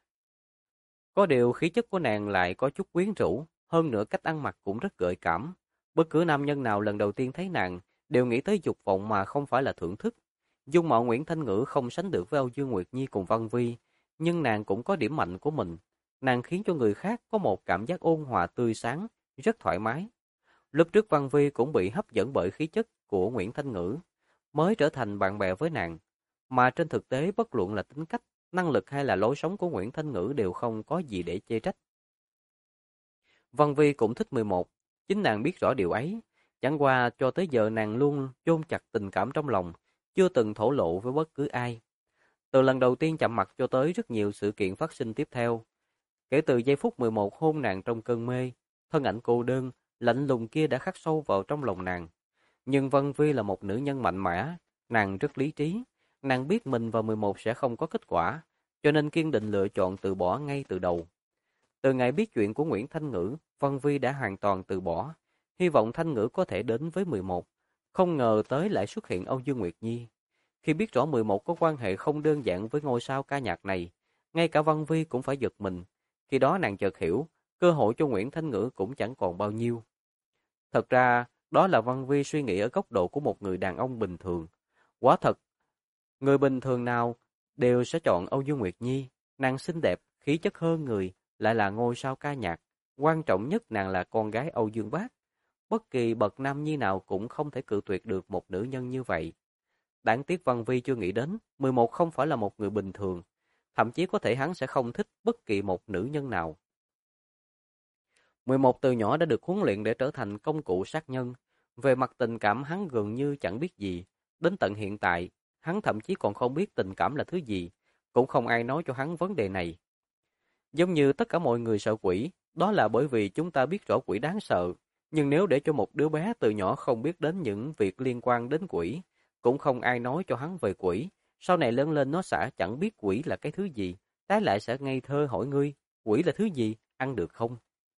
Có điều khí chất của nàng lại có chút quyến rũ, hơn nữa cách ăn mặc cũng rất gợi cảm. Bất cứ nam nhân nào lần đầu tiên thấy nàng đều nghĩ tới dục vọng mà không phải là thưởng thức. Dung mạo Nguyễn Thanh Ngữ không sánh được với Âu Dương Nguyệt Nhi cùng Văn Vi, nhưng nàng cũng có điểm mạnh của mình. Nàng khiến cho người khác có một cảm giác ôn hòa tươi sáng, rất thoải mái. Lúc trước Văn Vi cũng bị hấp dẫn bởi khí chất của Nguyễn Thanh Ngữ, mới trở thành bạn bè với nàng. Mà trên thực tế bất luận là tính cách, năng lực hay là lối sống của Nguyễn Thanh Ngữ đều không có gì để chê trách. Văn Vi cũng thích 11, chính nàng biết rõ điều ấy. Chẳng qua cho tới giờ nàng luôn chôn chặt tình cảm trong lòng, chưa từng thổ lộ với bất cứ ai. Từ lần đầu tiên chạm mặt cho tới rất nhiều sự kiện phát sinh tiếp theo. Kể từ giây phút 11 hôn nàng trong cơn mê, thân ảnh cô đơn, lạnh lùng kia đã khắc sâu vào trong lòng nàng. Nhưng Vân Vi là một nữ nhân mạnh mẽ, nàng rất lý trí. Nàng biết mình và 11 sẽ không có kết quả, cho nên kiên định lựa chọn từ bỏ ngay từ đầu. Từ ngày biết chuyện của Nguyễn Thanh Ngữ, Vân Vi đã hoàn toàn từ bỏ. Hy vọng Thanh Ngữ có thể đến với 11. Không ngờ tới lại xuất hiện Âu Dương Nguyệt Nhi. Khi biết rõ 11 có quan hệ không đơn giản với ngôi sao ca nhạc này, ngay cả Vân Vi cũng phải giật mình. Khi đó nàng chợt hiểu, cơ hội cho Nguyễn Thanh Ngữ cũng chẳng còn bao nhiêu. Thật ra, đó là Vân Vi suy nghĩ ở góc độ của một người đàn ông bình thường. Quả thật, người bình thường nào đều sẽ chọn Âu Dương Nguyệt Nhi. Nàng xinh đẹp, khí chất hơn người, lại là ngôi sao ca nhạc. Quan trọng nhất nàng là con gái Âu Dương Bác. Bất kỳ bậc nam nhi nào cũng không thể cự tuyệt được một nữ nhân như vậy. Đáng tiếc Văn Vi chưa nghĩ đến, 11 không phải là một người bình thường. Thậm chí có thể hắn sẽ không thích bất kỳ một nữ nhân nào. 11 từ nhỏ đã được huấn luyện để trở thành công cụ sát nhân. Về mặt tình cảm hắn gần như chẳng biết gì. Đến tận hiện tại, hắn thậm chí còn không biết tình cảm là thứ gì. Cũng không ai nói cho hắn vấn đề này. Giống như tất cả mọi người sợ quỷ, đó là bởi vì chúng ta biết rõ quỷ đáng sợ. Nhưng nếu để cho một đứa bé từ nhỏ không biết đến những việc liên quan đến quỷ, cũng không ai nói cho hắn về quỷ, sau này lớn lên nó sẽ chẳng biết quỷ là cái thứ gì, trái lại sẽ ngây thơ hỏi ngươi, quỷ là thứ gì, ăn được không?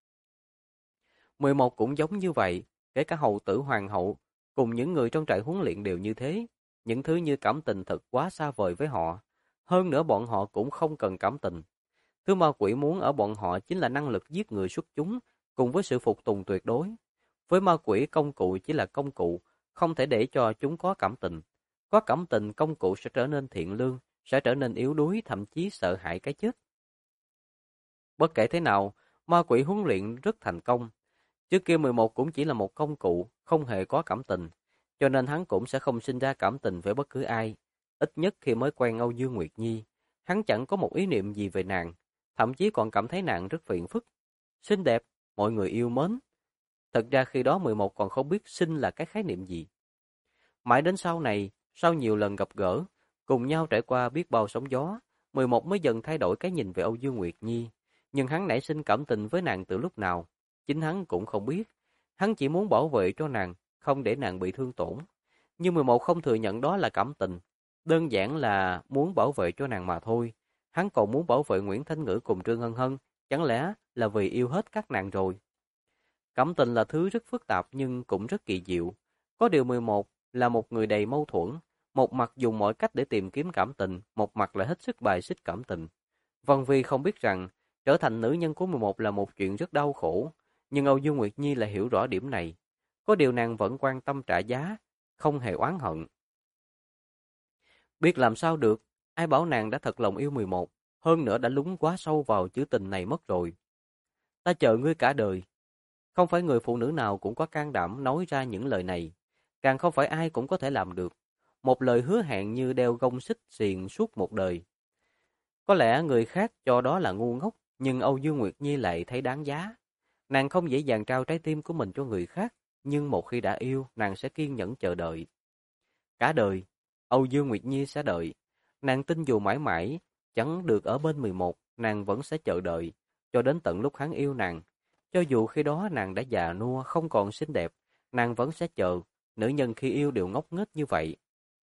11 cũng giống như vậy, kể cả hầu tử hoàng hậu, cùng những người trong trại huấn luyện đều như thế. Những thứ như cảm tình thật quá xa vời với họ. Hơn nữa bọn họ cũng không cần cảm tình. Thứ ma quỷ muốn ở bọn họ chính là năng lực giết người xuất chúng, cùng với sự phục tùng tuyệt đối. Với ma quỷ, công cụ chỉ là công cụ, không thể để cho chúng có cảm tình. Có cảm tình, công cụ sẽ trở nên thiện lương, sẽ trở nên yếu đuối, thậm chí sợ hãi cái chết. Bất kể thế nào, ma quỷ huấn luyện rất thành công. Trước kia 11 cũng chỉ là một công cụ, không hề có cảm tình, cho nên hắn cũng sẽ không sinh ra cảm tình với bất cứ ai. Ít nhất khi mới quen Âu Dương Nguyệt Nhi, hắn chẳng có một ý niệm gì về nàng, thậm chí còn cảm thấy nàng rất phiền phức. Xinh đẹp, mọi người yêu mến. Thật ra khi đó 11 còn không biết xinh là cái khái niệm gì. Mãi đến sau này, sau nhiều lần gặp gỡ, cùng nhau trải qua biết bao sóng gió, 11 mới dần thay đổi cái nhìn về Âu Dương Nguyệt Nhi. Nhưng hắn nảy sinh cảm tình với nàng từ lúc nào, chính hắn cũng không biết. Hắn chỉ muốn bảo vệ cho nàng, không để nàng bị thương tổn. Nhưng 11 không thừa nhận đó là cảm tình. Đơn giản là muốn bảo vệ cho nàng mà thôi. Hắn còn muốn bảo vệ Nguyễn Thanh Ngữ cùng Trương Hân Hân, chẳng lẽ là vì yêu hết các nàng rồi. Cảm tình là thứ rất phức tạp nhưng cũng rất kỳ diệu. Có điều 11 là một người đầy mâu thuẫn, một mặt dùng mọi cách để tìm kiếm cảm tình, một mặt lại hết sức bài xích cảm tình. Vân Vi không biết rằng, trở thành nữ nhân của 11 là một chuyện rất đau khổ, nhưng Âu Dương Nguyệt Nhi lại hiểu rõ điểm này. Có điều nàng vẫn quan tâm trả giá, không hề oán hận. Biết làm sao được, ai bảo nàng đã thật lòng yêu 11, hơn nữa đã lún quá sâu vào chữ tình này mất rồi. Ta chờ ngươi cả đời. Không phải người phụ nữ nào cũng có can đảm nói ra những lời này, càng không phải ai cũng có thể làm được. Một lời hứa hẹn như đeo gông xích xiềng suốt một đời. Có lẽ người khác cho đó là ngu ngốc, nhưng Âu Dương Nguyệt Nhi lại thấy đáng giá. Nàng không dễ dàng trao trái tim của mình cho người khác, nhưng một khi đã yêu, nàng sẽ kiên nhẫn chờ đợi. Cả đời, Âu Dương Nguyệt Nhi sẽ đợi. Nàng tin dù mãi mãi chẳng được ở bên 11, nàng vẫn sẽ chờ đợi, cho đến tận lúc hắn yêu nàng. Cho dù khi đó nàng đã già nua, không còn xinh đẹp, nàng vẫn sẽ chờ. Nữ nhân khi yêu đều ngốc nghếch như vậy.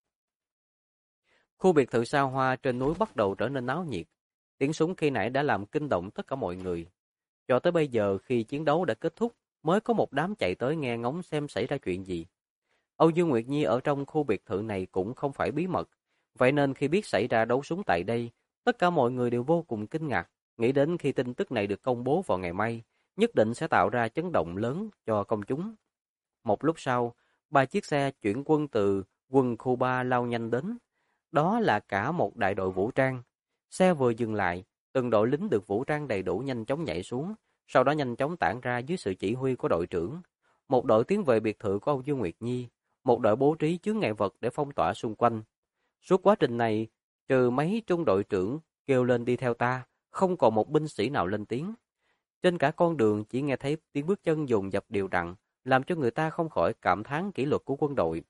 Khu biệt thự xa hoa trên núi bắt đầu trở nên náo nhiệt. Tiếng súng khi nãy đã làm kinh động tất cả mọi người. Cho tới bây giờ khi chiến đấu đã kết thúc, mới có một đám chạy tới nghe ngóng xem xảy ra chuyện gì. Âu Dương Nguyệt Nhi ở trong khu biệt thự này cũng không phải bí mật. Vậy nên khi biết xảy ra đấu súng tại đây, tất cả mọi người đều vô cùng kinh ngạc, nghĩ đến khi tin tức này được công bố vào ngày mai, nhất định sẽ tạo ra chấn động lớn cho công chúng. Một lúc sau, 3 chiếc xe chuyển quân từ quân khu 3 lao nhanh đến. Đó là cả một đại đội vũ trang. Xe vừa dừng lại, từng đội lính được vũ trang đầy đủ nhanh chóng nhảy xuống, sau đó nhanh chóng tản ra dưới sự chỉ huy của đội trưởng. Một đội tiến về biệt thự của Âu Dương Nguyệt Nhi, một đội bố trí chướng ngại vật để phong tỏa xung quanh. Suốt quá trình này, trừ mấy trung đội trưởng kêu lên đi theo ta, không còn một binh sĩ nào lên tiếng. Trên cả con đường chỉ nghe thấy tiếng bước chân dồn dập đều đặn, làm cho người ta không khỏi cảm thán kỷ luật của quân đội.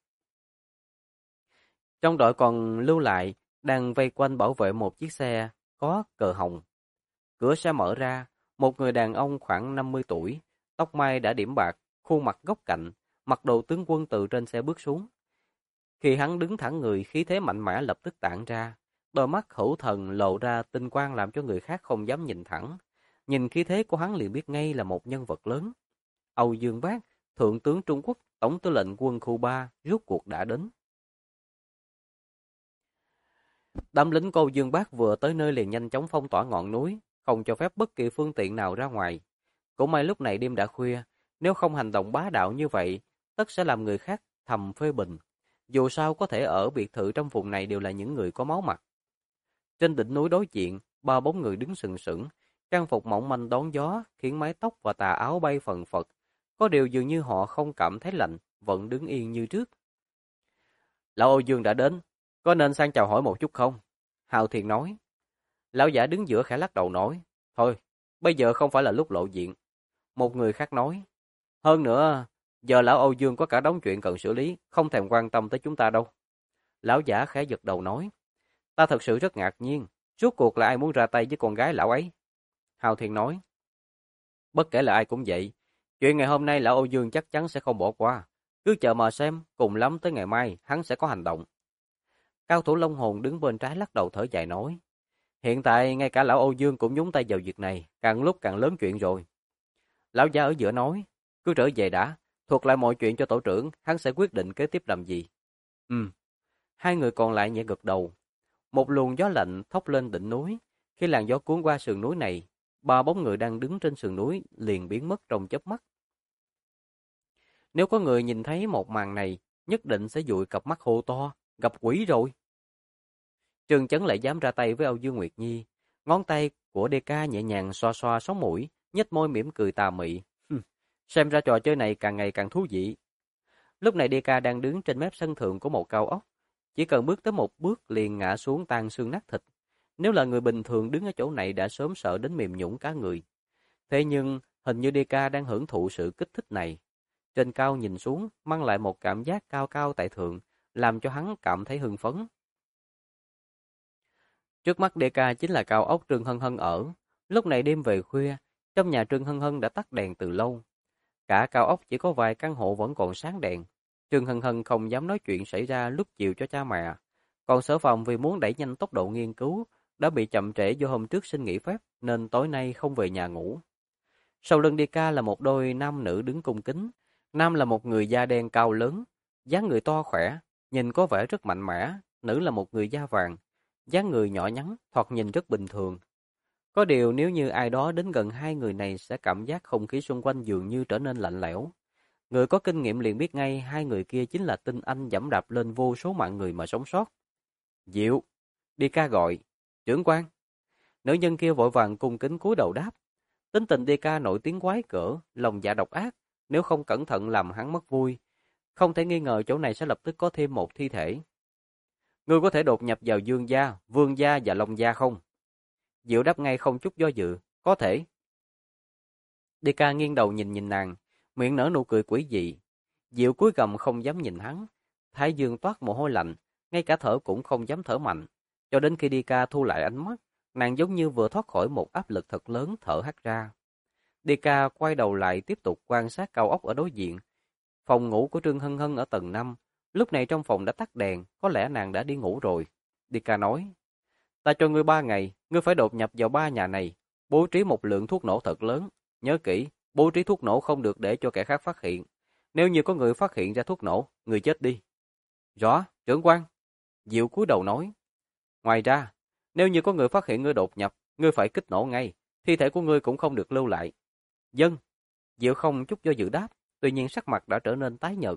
Trong đội còn lưu lại, đang vây quanh bảo vệ một chiếc xe có cờ hồng. Cửa xe mở ra, một người đàn ông khoảng 50 tuổi, tóc mai đã điểm bạc, khuôn mặt góc cạnh, mặc đồ tướng quân từ trên xe bước xuống. Khi hắn đứng thẳng người, khí thế mạnh mẽ lập tức tản ra, đôi mắt hữu thần lộ ra tinh quang làm cho người khác không dám nhìn thẳng. Nhìn khí thế của hắn liền biết ngay là một nhân vật lớn. Âu Dương Bác, Thượng tướng Trung Quốc, Tổng tư lệnh quân khu 3, rút cuộc đã đến. Đám lính của Âu Dương Bác vừa tới nơi liền nhanh chóng phong tỏa ngọn núi, không cho phép bất kỳ phương tiện nào ra ngoài. Cũng may lúc này đêm đã khuya, nếu không hành động bá đạo như vậy, tất sẽ làm người khác thầm phê bình. Dù sao có thể ở biệt thự trong vùng này đều là những người có máu mặt. Trên đỉnh núi đối diện, 3 bóng người đứng sừng sững, trang phục mỏng manh đón gió, khiến mái tóc và tà áo bay phần phật. Có điều dường như họ không cảm thấy lạnh, vẫn đứng yên như trước. Lão Âu Dương đã đến, có nên sang chào hỏi một chút không? Hào Thiền nói. Lão giả đứng giữa khẽ lắc đầu nói, thôi, bây giờ không phải là lúc lộ diện. Một người khác nói, hơn nữa, giờ lão Âu Dương có cả đống chuyện cần xử lý, không thèm quan tâm tới chúng ta đâu. Lão giả khẽ giật đầu nói, ta thật sự rất ngạc nhiên, rốt cuộc là ai muốn ra tay với con gái lão ấy? Hào Thiền nói, bất kể là ai cũng vậy, chuyện ngày hôm nay lão Âu Dương chắc chắn sẽ không bỏ qua. Cứ chờ mà xem, cùng lắm tới ngày mai hắn sẽ có hành động. Cao thủ Long Hồn đứng bên trái lắc đầu thở dài nói, Hiện tại ngay cả lão Âu Dương cũng nhúng tay vào việc này, càng lúc càng lớn chuyện rồi. Lão già ở giữa nói, cứ trở về đã, thuật lại mọi chuyện cho tổ trưởng, hắn sẽ quyết định kế tiếp làm gì. Ừ, hai người còn lại nhẹ gật đầu. Một luồng gió lạnh thốc lên đỉnh núi. Khi làn gió cuốn qua sườn núi này, ba bóng người đang đứng trên sườn núi liền biến mất trong chớp mắt. Nếu có người nhìn thấy một màn này, nhất định sẽ dụi cặp mắt hô to, gặp quỷ rồi. Trương Chấn lại dám ra tay với Âu Dương Nguyệt Nhi. Ngón tay của DK nhẹ nhàng xoa xoa sống mũi, nhếch môi mỉm cười tà mị. Xem ra trò chơi này càng ngày càng thú vị. Lúc này DK đang đứng trên mép sân thượng của một cao ốc. Chỉ cần bước tới một bước liền ngã xuống tan xương nát thịt. Nếu là người bình thường đứng ở chỗ này đã sớm sợ đến mềm nhũn cả người. Thế nhưng hình như DK đang hưởng thụ sự kích thích này. Trên cao nhìn xuống mang lại một cảm giác cao cao tại thượng, làm cho hắn cảm thấy hưng phấn. Trước mắt DK chính là cao ốc Trương Hân Hân ở. Lúc này đêm về khuya, trong nhà Trương Hân Hân đã tắt đèn từ lâu. Cả cao ốc chỉ có vài căn hộ vẫn còn sáng đèn. Trương Hân Hân không dám nói chuyện xảy ra lúc chiều cho cha mẹ. Còn sở phòng vì muốn đẩy nhanh tốc độ nghiên cứu, đã bị chậm trễ do hôm trước xin nghỉ phép nên tối nay không về nhà ngủ. Sau lưng DK là một đôi nam nữ đứng cung kính. Nam là một người da đen cao lớn, dáng người to khỏe, nhìn có vẻ rất mạnh mẽ. Nữ là một người da vàng, dáng người nhỏ nhắn, thoạt nhìn rất bình thường. Có điều nếu như ai đó đến gần hai người này sẽ cảm giác không khí xung quanh dường như trở nên lạnh lẽo. Người có kinh nghiệm liền biết ngay hai người kia chính là tinh anh dẫm đạp lên vô số mạng người mà sống sót. Diệu, đi ca gọi, trưởng quan. Nữ nhân kia vội vàng cung kính cúi đầu đáp. Tính tình đi ca nổi tiếng quái cỡ, lòng dạ độc ác, nếu không cẩn thận làm hắn mất vui. Không thể nghi ngờ chỗ này sẽ lập tức có thêm một thi thể. Ngươi có thể đột nhập vào Dương gia, Vương gia và Long gia không? Diệu đáp ngay không chút do dự, có thể. Đi ca nghiêng đầu nhìn nàng, miệng nở nụ cười quỷ dị. Diệu cúi gằm không dám nhìn hắn, thái dương toát mồ hôi lạnh, ngay cả thở cũng không dám thở mạnh. Cho đến khi đi ca thu lại ánh mắt, nàng giống như vừa thoát khỏi một áp lực thật lớn thở hắt ra. Đi ca quay đầu lại tiếp tục quan sát cao ốc ở đối diện. Phòng ngủ của Trương Hân Hân ở tầng 5, lúc này trong phòng đã tắt đèn, có lẽ nàng đã đi ngủ rồi. Đi ca nói, ta cho ngươi 3 ngày, ngươi phải đột nhập vào 3 nhà này, bố trí một lượng thuốc nổ thật lớn. Nhớ kỹ, bố trí thuốc nổ không được để cho kẻ khác phát hiện. Nếu như có người phát hiện ra thuốc nổ, người chết đi. Rõ, trưởng quan. Diệu cúi đầu nói. Ngoài ra, nếu như có người phát hiện ngươi đột nhập, ngươi phải kích nổ ngay, thi thể của ngươi cũng không được lưu lại. Dân. Diệu không chút do dự đáp, tuy nhiên sắc mặt đã trở nên tái nhợt.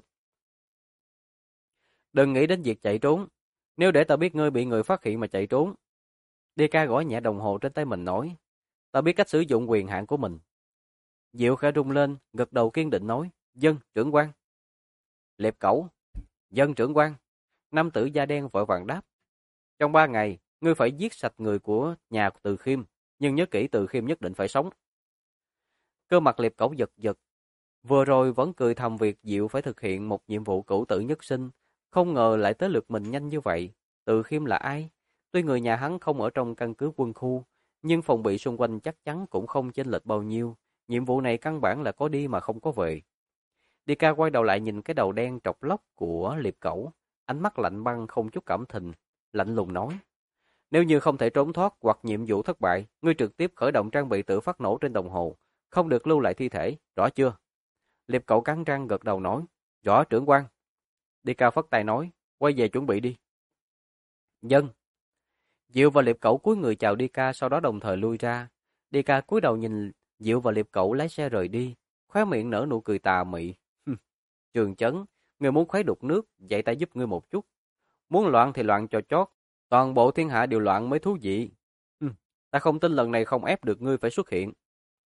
Đừng nghĩ đến việc chạy trốn. Nếu để ta biết ngươi bị người phát hiện mà chạy trốn. DK gõ nhẹ đồng hồ trên tay mình nói. Ta biết cách sử dụng quyền hạn của mình. Diệu khẽ rung lên, gật đầu kiên định nói. Dân, trưởng quan. Liệp Cẩu. Dân, trưởng quan. Nam tử da đen vội vàng đáp. Trong 3 ngày, ngươi phải giết sạch người của nhà Từ Khiêm, nhưng nhớ kỹ Từ Khiêm nhất định phải sống. Cơ mặt Liệp Cẩu giật giật. Vừa rồi vẫn cười thầm việc Diệu phải thực hiện một nhiệm vụ cửu tử nhất sinh, không ngờ lại tới lượt mình nhanh như vậy. Từ Khiêm là ai? Tuy người nhà hắn không ở trong căn cứ quân khu, nhưng phòng bị xung quanh chắc chắn cũng không chênh lệch bao nhiêu. Nhiệm vụ này căn bản là có đi mà không có về. Đi ca quay đầu lại nhìn cái đầu đen trọc lóc của Liệp Cẩu, ánh mắt lạnh băng không chút cảm tình, lạnh lùng nói. Nếu như không thể trốn thoát hoặc nhiệm vụ thất bại, ngươi trực tiếp khởi động trang bị tự phát nổ trên đồng hồ, không được lưu lại thi thể, rõ chưa? Liệp Cẩu cắn răng gật đầu nói, rõ trưởng quan. Đi ca phất tay nói, quay về chuẩn bị đi. Dân. Diệu và Liệp Cẩu cúi người chào Đi ca, sau đó đồng thời lui ra. Đi ca cúi đầu nhìn Diệu và Liệp Cẩu lái xe rời đi, khóe miệng nở nụ cười tà mị. Trường Chấn, ngươi muốn khuấy đục nước, vậy ta giúp ngươi một chút. Muốn loạn thì loạn cho chót, toàn bộ thiên hạ đều loạn mới thú vị. Ta không tin lần này không ép được ngươi phải xuất hiện.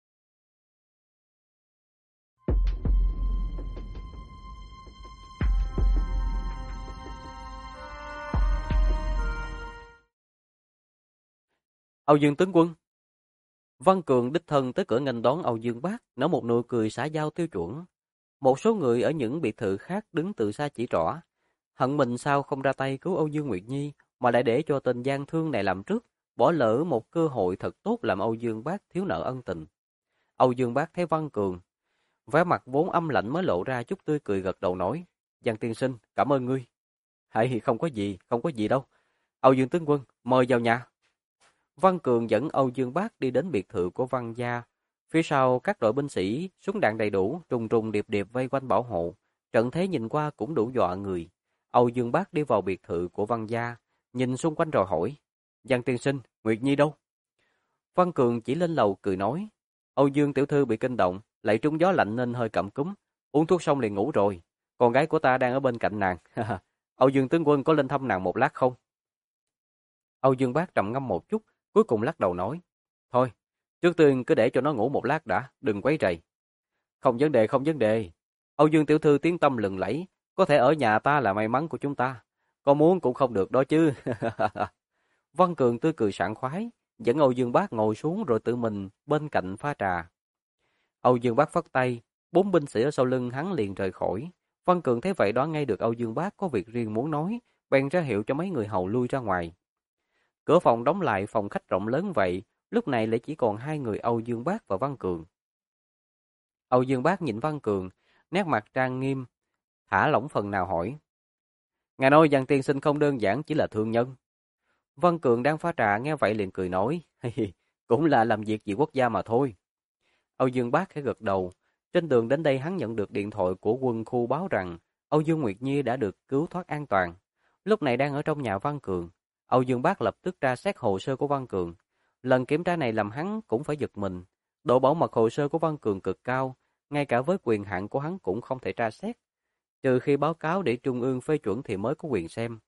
Âu Dương tướng quân. Văn Cường đích thân tới cửa nghênh đón Âu Dương Bác, nở một nụ cười xã giao tiêu chuẩn. Một số người ở những biệt thự khác đứng từ xa chỉ trỏ, hận mình sao không ra tay cứu Âu Dương Nguyệt Nhi, mà lại để cho tên gian thương này làm trước, bỏ lỡ một cơ hội thật tốt làm Âu Dương Bác thiếu nợ ân tình. Âu Dương Bác thấy Văn Cường, vẻ mặt vốn âm lạnh mới lộ ra chút tươi cười gật đầu nói, Giang tiên sinh, cảm ơn ngươi. Hay không có gì đâu. Âu Dương tướng quân, mời vào nhà. Văn Cường dẫn Âu Dương Bác đi đến biệt thự của Văn gia. Phía sau các đội binh sĩ, súng đạn đầy đủ, trùng trùng điệp điệp vây quanh bảo hộ. Trận thế nhìn qua cũng đủ dọa người. Âu Dương Bác đi vào biệt thự của Văn gia, nhìn xung quanh rồi hỏi: Giang tiên sinh, Nguyệt Nhi đâu? Văn Cường chỉ lên lầu cười nói: Âu Dương tiểu thư bị kinh động, lại trúng gió lạnh nên hơi cảm cúm, uống thuốc xong liền ngủ rồi. Con gái của ta đang ở bên cạnh nàng. Âu Dương tướng quân có lên thăm nàng một lát không? Âu Dương Bác trầm ngâm một chút, cuối cùng lắc đầu nói: Thôi, trước tiên cứ để cho nó ngủ một lát đã, đừng quấy rầy. Không vấn đề, không vấn đề. Âu Dương tiểu thư tiếng tâm lừng lẫy, có thể ở nhà ta là may mắn của chúng ta. Có muốn cũng không được đó chứ. Văn Cường tươi cười sảng khoái, dẫn Âu Dương Bác ngồi xuống rồi tự mình bên cạnh pha trà. Âu Dương Bác phất tay, 4 binh sĩ ở sau lưng hắn liền rời khỏi. Văn Cường thấy vậy đoán ngay được Âu Dương Bác có việc riêng muốn nói, bèn ra hiệu cho mấy người hầu lui ra ngoài. Cửa phòng đóng lại, phòng khách rộng lớn vậy, lúc này lại chỉ còn 2 người Âu Dương Bác và Văn Cường. Âu Dương Bác nhìn Văn Cường, nét mặt trang nghiêm, thả lỏng phần nào hỏi: Ngài nói Giang tiên sinh không đơn giản chỉ là thương nhân. Văn Cường đang pha trà nghe vậy liền cười nói: Cũng là làm việc vì quốc gia mà thôi. Âu Dương Bác khẽ gật đầu. Trên đường đến đây hắn nhận được điện thoại của quân khu báo rằng Âu Dương Nguyệt Nhi đã được cứu thoát an toàn. Lúc này đang ở trong nhà Văn Cường. Âu Dương Bác lập tức tra xét hồ sơ của Văn Cường. Lần kiểm tra này làm hắn cũng phải giật mình. Độ bảo mật hồ sơ của Văn Cường cực cao, ngay cả với quyền hạn của hắn cũng không thể tra xét. Trừ khi báo cáo để Trung ương phê chuẩn thì mới có quyền xem.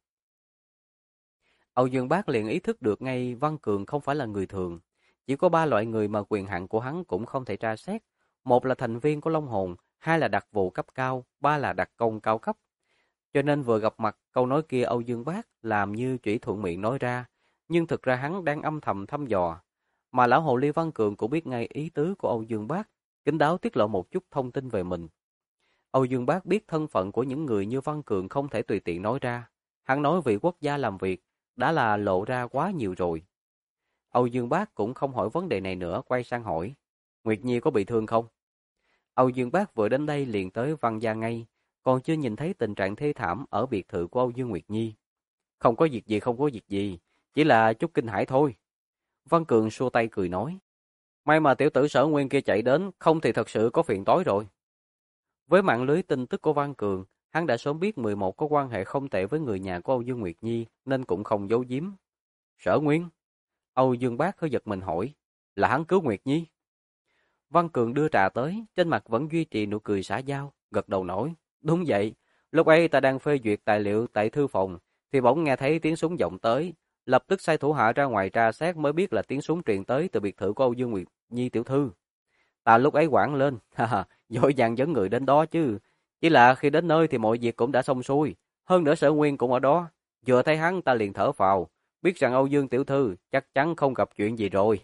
Âu Dương Bác liền ý thức được ngay Văn Cường không phải là người thường. Chỉ có 3 loại người mà quyền hạn của hắn cũng không thể tra xét. Một là thành viên của Long Hồn, 2 là đặc vụ cấp cao, 3 là đặc công cao cấp. Cho nên vừa gặp mặt, câu nói kia Âu Dương Bác làm như chỉ thuận miệng nói ra, nhưng thực ra hắn đang âm thầm thăm dò. Mà lão hồ ly Văn Cường cũng biết ngay ý tứ của Âu Dương Bác, kín đáo tiết lộ một chút thông tin về mình. Âu Dương Bác biết thân phận của những người như Văn Cường không thể tùy tiện nói ra. Hắn nói vì quốc gia làm việc, đã là lộ ra quá nhiều rồi. Âu Dương Bác cũng không hỏi vấn đề này nữa, quay sang hỏi: Nguyệt Nhi có bị thương không? Âu Dương Bác vừa đến đây liền tới Văn gia ngay, còn chưa nhìn thấy tình trạng thê thảm ở biệt thự của Âu Dương Nguyệt Nhi. Không có việc gì, không có việc gì, chỉ là chút kinh hãi thôi. Văn Cường xua tay cười nói: May mà tiểu tử Sở Nguyên kia chạy đến, không thì thật sự có phiền toái rồi. Với mạng lưới tin tức của Văn Cường, hắn đã sớm biết 11 có quan hệ không tệ với người nhà của Âu Dương Nguyệt Nhi nên cũng không giấu giếm. Sở Nguyên? Âu Dương Bác hơi giật mình hỏi: Là hắn cứu Nguyệt Nhi? Văn Cường đưa trà tới, trên mặt vẫn duy trì nụ cười xã giao, gật đầu nói: Đúng vậy, lúc ấy ta đang phê duyệt tài liệu tại thư phòng, thì bỗng nghe thấy tiếng súng vọng tới, lập tức sai thủ hạ ra ngoài tra xét mới biết là tiếng súng truyền tới từ biệt thự của Âu Dương Nguyệt Nhi tiểu thư. Ta lúc ấy hoảng lên, vội vàng dẫn người đến đó chứ. Chỉ là khi đến nơi thì mọi việc cũng đã xong xuôi, hơn nữa Sở Nguyên cũng ở đó. Vừa thấy hắn ta liền thở phào, biết rằng Âu Dương tiểu thư chắc chắn không gặp chuyện gì rồi.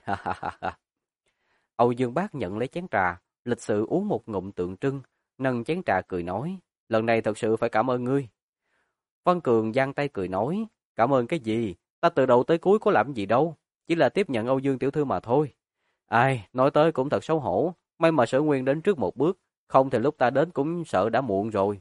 Âu Dương Bác nhận lấy chén trà, lịch sự uống một ngụm tượng trưng, nâng chén trà cười nói: Lần này thật sự phải cảm ơn ngươi. Văn Cường giang tay cười nói: Cảm ơn cái gì, ta từ đầu tới cuối có làm gì đâu, chỉ là tiếp nhận Âu Dương tiểu thư mà thôi. Ai, nói tới cũng thật xấu hổ, may mà Sở Nguyên đến trước một bước, không thì lúc ta đến cũng sợ đã muộn rồi.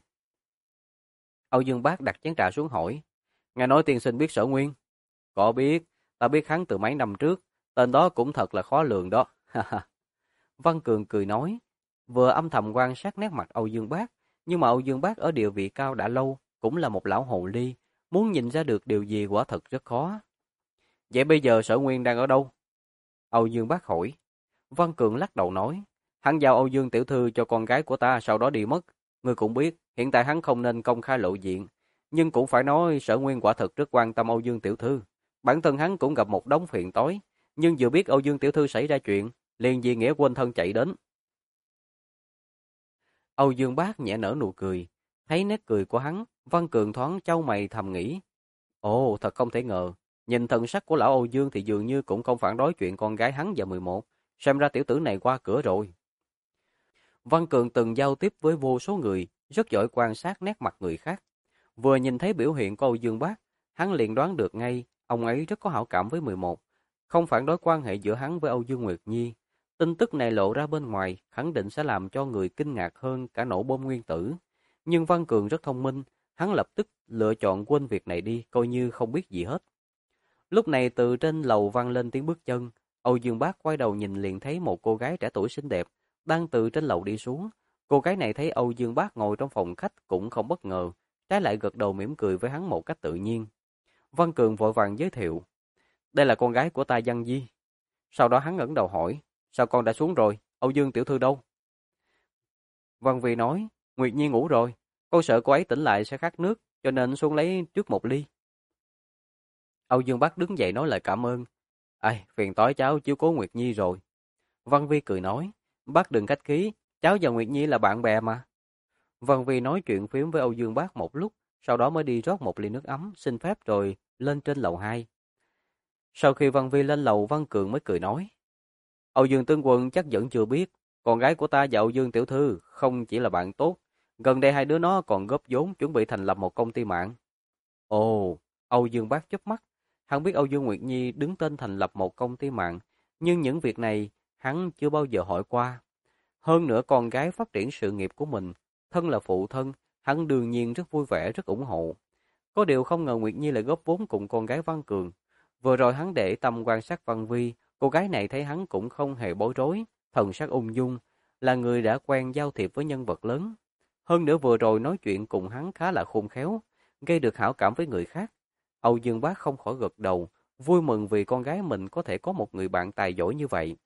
Âu Dương Bác đặt chén trà xuống hỏi: Nghe nói tiên sinh biết Sở Nguyên? Có biết, ta biết hắn từ mấy năm trước, tên đó cũng thật là khó lường đó. Văn Cường cười nói, vừa âm thầm quan sát nét mặt Âu Dương Bác, nhưng mà Âu Dương Bác ở địa vị cao đã lâu, cũng là một lão hồ ly, muốn nhìn ra được điều gì quả thật rất khó. Vậy bây giờ Sở Nguyên đang ở đâu? Âu Dương Bác hỏi. Văn Cường lắc đầu nói, hắn giao Âu Dương tiểu thư cho con gái của ta sau đó đi mất. Ngươi cũng biết, hiện tại hắn không nên công khai lộ diện, nhưng cũng phải nói Sở Nguyên quả thật rất quan tâm Âu Dương tiểu thư. Bản thân hắn cũng gặp một đống phiền toái, nhưng vừa biết Âu Dương tiểu thư xảy ra chuyện, liền vì nghĩa quên thân chạy đến. Âu Dương Bác nhẹ nở nụ cười, thấy nét cười của hắn, Văn Cường thoáng chau mày thầm nghĩ, ồ, thật không thể ngờ, nhìn thần sắc của lão Âu Dương thì dường như cũng không phản đối chuyện con gái hắn và 11, xem ra tiểu tử này qua cửa rồi. Văn Cường từng giao tiếp với vô số người, rất giỏi quan sát nét mặt người khác. Vừa nhìn thấy biểu hiện của Âu Dương Bác, hắn liền đoán được ngay, ông ấy rất có hảo cảm với 11, không phản đối quan hệ giữa hắn với Âu Dương Nguyệt Nhi. Tin tức này lộ ra bên ngoài, khẳng định sẽ làm cho người kinh ngạc hơn cả nổ bom nguyên tử. Nhưng Văn Cường rất thông minh, hắn lập tức lựa chọn quên việc này đi, coi như không biết gì hết. Lúc này từ trên lầu vang lên tiếng bước chân. Âu Dương Bác quay đầu nhìn liền thấy một cô gái trẻ tuổi xinh đẹp đang từ trên lầu đi xuống. Cô gái này thấy Âu Dương Bác ngồi trong phòng khách cũng không bất ngờ, trái lại gật đầu mỉm cười với hắn một cách tự nhiên. Văn Cường vội vàng giới thiệu, đây là con gái của ta Giang Di. Sau đó hắn ngẩng đầu hỏi, sao con đã xuống rồi, Âu Dương tiểu thư đâu? Văn Vi nói, Nguyệt Nhi ngủ rồi, con sợ cô ấy tỉnh lại sẽ khát nước, cho nên xuống lấy trước một ly. Âu Dương Bác đứng dậy nói lời cảm ơn. Ai, phiền toái cháu chiếu cố Nguyệt Nhi rồi. Văn Vi cười nói, bác đừng khách khí, cháu và Nguyệt Nhi là bạn bè mà. Văn Vi nói chuyện phiếm với Âu Dương Bác một lúc, sau đó mới đi rót một ly nước ấm, xin phép rồi lên trên lầu 2. Sau khi Văn Vi lên lầu, Văn Cường mới cười nói, Âu Dương tướng quân chắc vẫn chưa biết, con gái của ta và Âu Dương tiểu thư không chỉ là bạn tốt, gần đây hai đứa nó còn góp vốn chuẩn bị thành lập một công ty mạng. Ồ, Âu Dương Bác chớp mắt, hắn biết Âu Dương Nguyệt Nhi đứng tên thành lập một công ty mạng, nhưng những việc này hắn chưa bao giờ hỏi qua. Hơn nữa con gái phát triển sự nghiệp của mình, thân là phụ thân, hắn đương nhiên rất vui vẻ, rất ủng hộ. Có điều không ngờ Nguyệt Nhi lại góp vốn cùng con gái Văn Cường. Vừa rồi hắn để tâm quan sát Văn Vi, cô gái này thấy hắn cũng không hề bối rối, thần sắc ung dung, là người đã quen giao thiệp với nhân vật lớn. Hơn nữa vừa rồi nói chuyện cùng hắn khá là khôn khéo, gây được hảo cảm với người khác. Âu Dương Bác không khỏi gật đầu, vui mừng vì con gái mình có thể có một người bạn tài giỏi như vậy.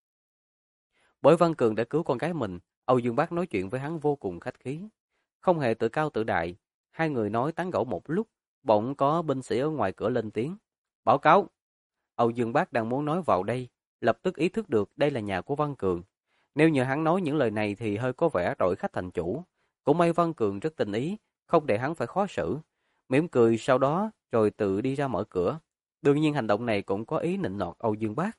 Bởi Văn Cường đã cứu con gái mình, Âu Dương Bác nói chuyện với hắn vô cùng khách khí, không hề tự cao tự đại. Hai người nói tán gẫu một lúc, bỗng có binh sĩ ở ngoài cửa lên tiếng. Báo cáo! Âu Dương Bác đang muốn nói vào đây, lập tức ý thức được đây là nhà của Văn Cường. Nếu như hắn nói những lời này thì hơi có vẻ đổi khách thành chủ. Cũng may Văn Cường rất tình ý, không để hắn phải khó xử. Mỉm cười sau đó rồi tự đi ra mở cửa. Đương nhiên hành động này cũng có ý nịnh nọt Âu Dương Bác.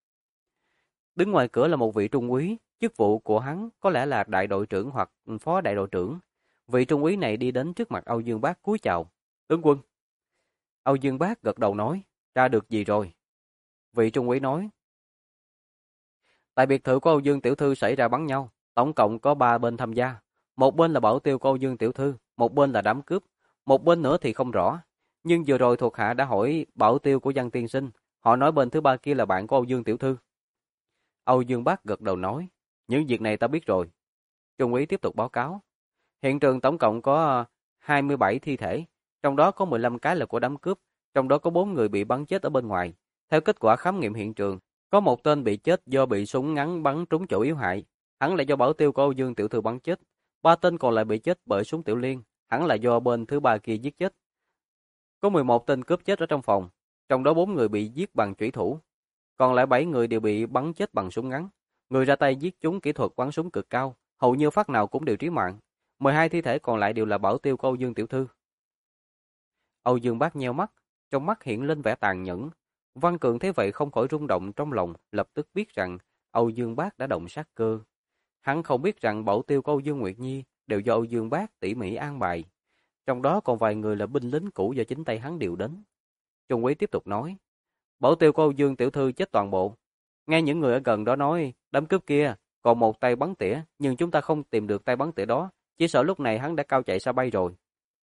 Đứng ngoài cửa là một vị trung úy, chức vụ của hắn có lẽ là đại đội trưởng hoặc phó đại đội trưởng. Vị trung úy này đi đến trước mặt Âu Dương Bác cúi chào. Tướng quân. Âu Dương Bác gật đầu nói, ra được gì rồi? Vị trung úy nói, tại biệt thự của Âu Dương tiểu thư xảy ra bắn nhau, tổng cộng có 3 bên tham gia. Một bên là bảo tiêu của Âu Dương tiểu thư, một bên là đám cướp, một bên nữa thì không rõ. Nhưng vừa rồi thuộc hạ đã hỏi bảo tiêu của Giang tiên sinh, họ nói bên thứ ba kia là bạn của Âu Dương tiểu thư. Âu Dương Bác gật đầu nói, những việc này ta biết rồi. Trung úy tiếp tục báo cáo, hiện trường tổng cộng có 27 thi thể, trong đó có 15 cái là của đám cướp, trong đó có 4 người bị bắn chết ở bên ngoài. Theo kết quả khám nghiệm hiện trường, có một tên bị chết do bị súng ngắn bắn trúng chỗ yếu hại, hẳn là do bảo tiêu của Âu Dương tiểu thư bắn chết. 3 tên còn lại bị chết bởi súng tiểu liên, hẳn là do bên thứ ba kia giết chết. Có 11 tên cướp chết ở trong phòng, trong đó 4 người bị giết bằng chủy thủ, còn lại 7 người đều bị bắn chết bằng súng ngắn. Người ra tay giết chúng kỹ thuật bắn súng cực cao, hầu như phát nào cũng đều trí mạng. 12 thi thể còn lại đều là bảo tiêu của Âu Dương tiểu thư. Âu Dương Bác nheo mắt, trong mắt hiện lên vẻ tàn nhẫn. Văn Cường thấy vậy không khỏi rung động trong lòng, lập tức biết rằng Âu Dương Bác đã động sát cơ. Hắn không biết rằng bảo tiêu của Âu Dương Nguyệt Nhi đều do Âu Dương Bác tỉ mỉ an bài. Trong đó còn vài người là binh lính cũ do chính tay hắn điều đến. Trung úy tiếp tục nói, bảo tiêu của Âu Dương tiểu thư chết toàn bộ. Nghe những người ở gần đó nói, đám cướp kia còn một tay bắn tỉa, nhưng chúng ta không tìm được tay bắn tỉa đó, chỉ sợ lúc này hắn đã cao chạy xa bay rồi.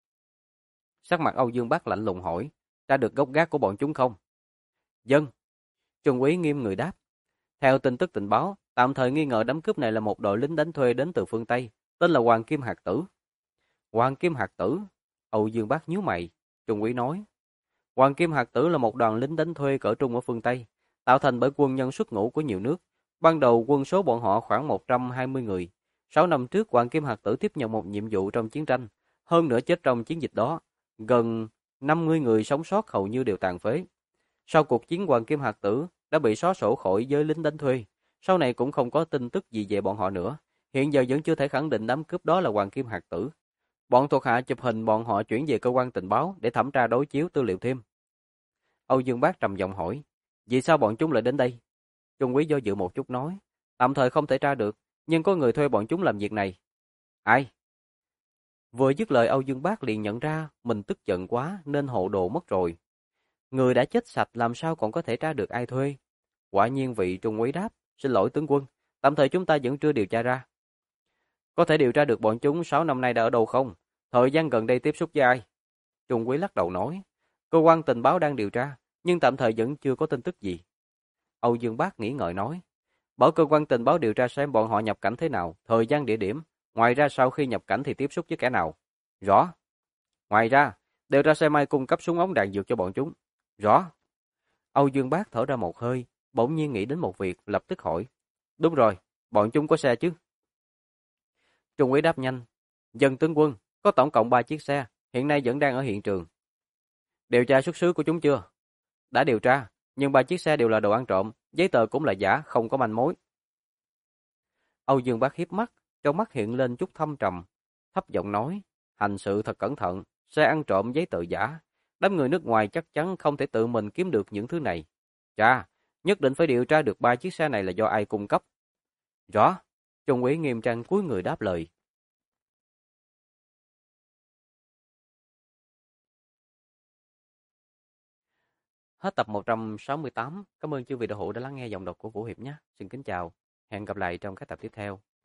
Sắc mặt Âu Dương Bác lạnh lùng hỏi, ra được gốc gác của bọn chúng không? Dân. Trung úy nghiêm người đáp. Theo tin tức tình báo, tạm thời nghi ngờ đám cướp này là một đội lính đánh thuê đến từ phương Tây, tên là Hoàng Kim Hạt Tử. Hoàng Kim Hạt Tử? Âu Dương Bác nhíu mày. Trung úy nói, Hoàng Kim Hạt Tử là một đoàn lính đánh thuê cỡ trung ở phương Tây, tạo thành bởi quân nhân xuất ngũ của nhiều nước. Ban đầu quân số bọn họ khoảng 120 người. 6 năm trước Hoàng Kim Hạt Tử tiếp nhận một nhiệm vụ trong chiến tranh, hơn nữa chết trong chiến dịch đó. Gần 50 người sống sót hầu như đều tàn phế. Sau cuộc chiến Hoàng Kim Hạt Tử đã bị xóa sổ khỏi giới lính đánh thuê. Sau này cũng không có tin tức gì về bọn họ nữa. Hiện giờ vẫn chưa thể khẳng định đám cướp đó là Hoàng Kim Hạt Tử. Bọn thuộc hạ chụp hình bọn họ chuyển về cơ quan tình báo để thẩm tra đối chiếu tư liệu thêm. Âu Dương Bác trầm giọng hỏi, vì sao bọn chúng lại đến đây? Trung úy do dự một chút nói, tạm thời không thể tra được, nhưng có người thuê bọn chúng làm việc này. Ai? Vừa dứt lời Âu Dương Bác liền nhận ra mình tức giận quá nên hộ đồ mất rồi. Người đã chết sạch làm sao còn có thể tra được ai thuê? Quả nhiên vị trung úy đáp, xin lỗi tướng quân, tạm thời chúng ta vẫn chưa điều tra ra. Có thể điều tra được bọn chúng 6 năm nay đã ở đâu không? Thời gian gần đây tiếp xúc với ai? Trung úy lắc đầu nói, cơ quan tình báo đang điều tra, nhưng tạm thời vẫn chưa có tin tức gì. Âu Dương Bác nghĩ ngợi nói, bảo cơ quan tình báo điều tra xem bọn họ nhập cảnh thế nào, thời gian địa điểm, ngoài ra sau khi nhập cảnh thì tiếp xúc với kẻ nào. Rõ. Ngoài ra, điều tra xem ai cung cấp súng ống đạn dược cho bọn chúng. Rõ. Âu Dương Bác thở ra một hơi, bỗng nhiên nghĩ đến một việc, lập tức hỏi. Đúng rồi, bọn chúng có xe chứ? Trung úy đáp nhanh. Dân tướng quân, có tổng cộng 3 chiếc xe, hiện nay vẫn đang ở hiện trường. Điều tra xuất xứ của chúng chưa? Đã điều tra, nhưng 3 chiếc xe đều là đồ ăn trộm, giấy tờ cũng là giả, không có manh mối. Âu Dương Bác hiếp mắt, trong mắt hiện lên chút thâm trầm, thấp giọng nói, hành sự thật cẩn thận, xe ăn trộm giấy tờ giả, đám người nước ngoài chắc chắn không thể tự mình kiếm được những thứ này. Chà, nhất định phải điều tra được 3 chiếc xe này là do ai cung cấp. Rõ, Trung úy nghiêm trang cúi người đáp lời. Hết tập 168. Cảm ơn chư vị đạo hữu đã lắng nghe giọng đọc của Vũ Hiệp nhé. Xin kính chào. Hẹn gặp lại trong các tập tiếp theo.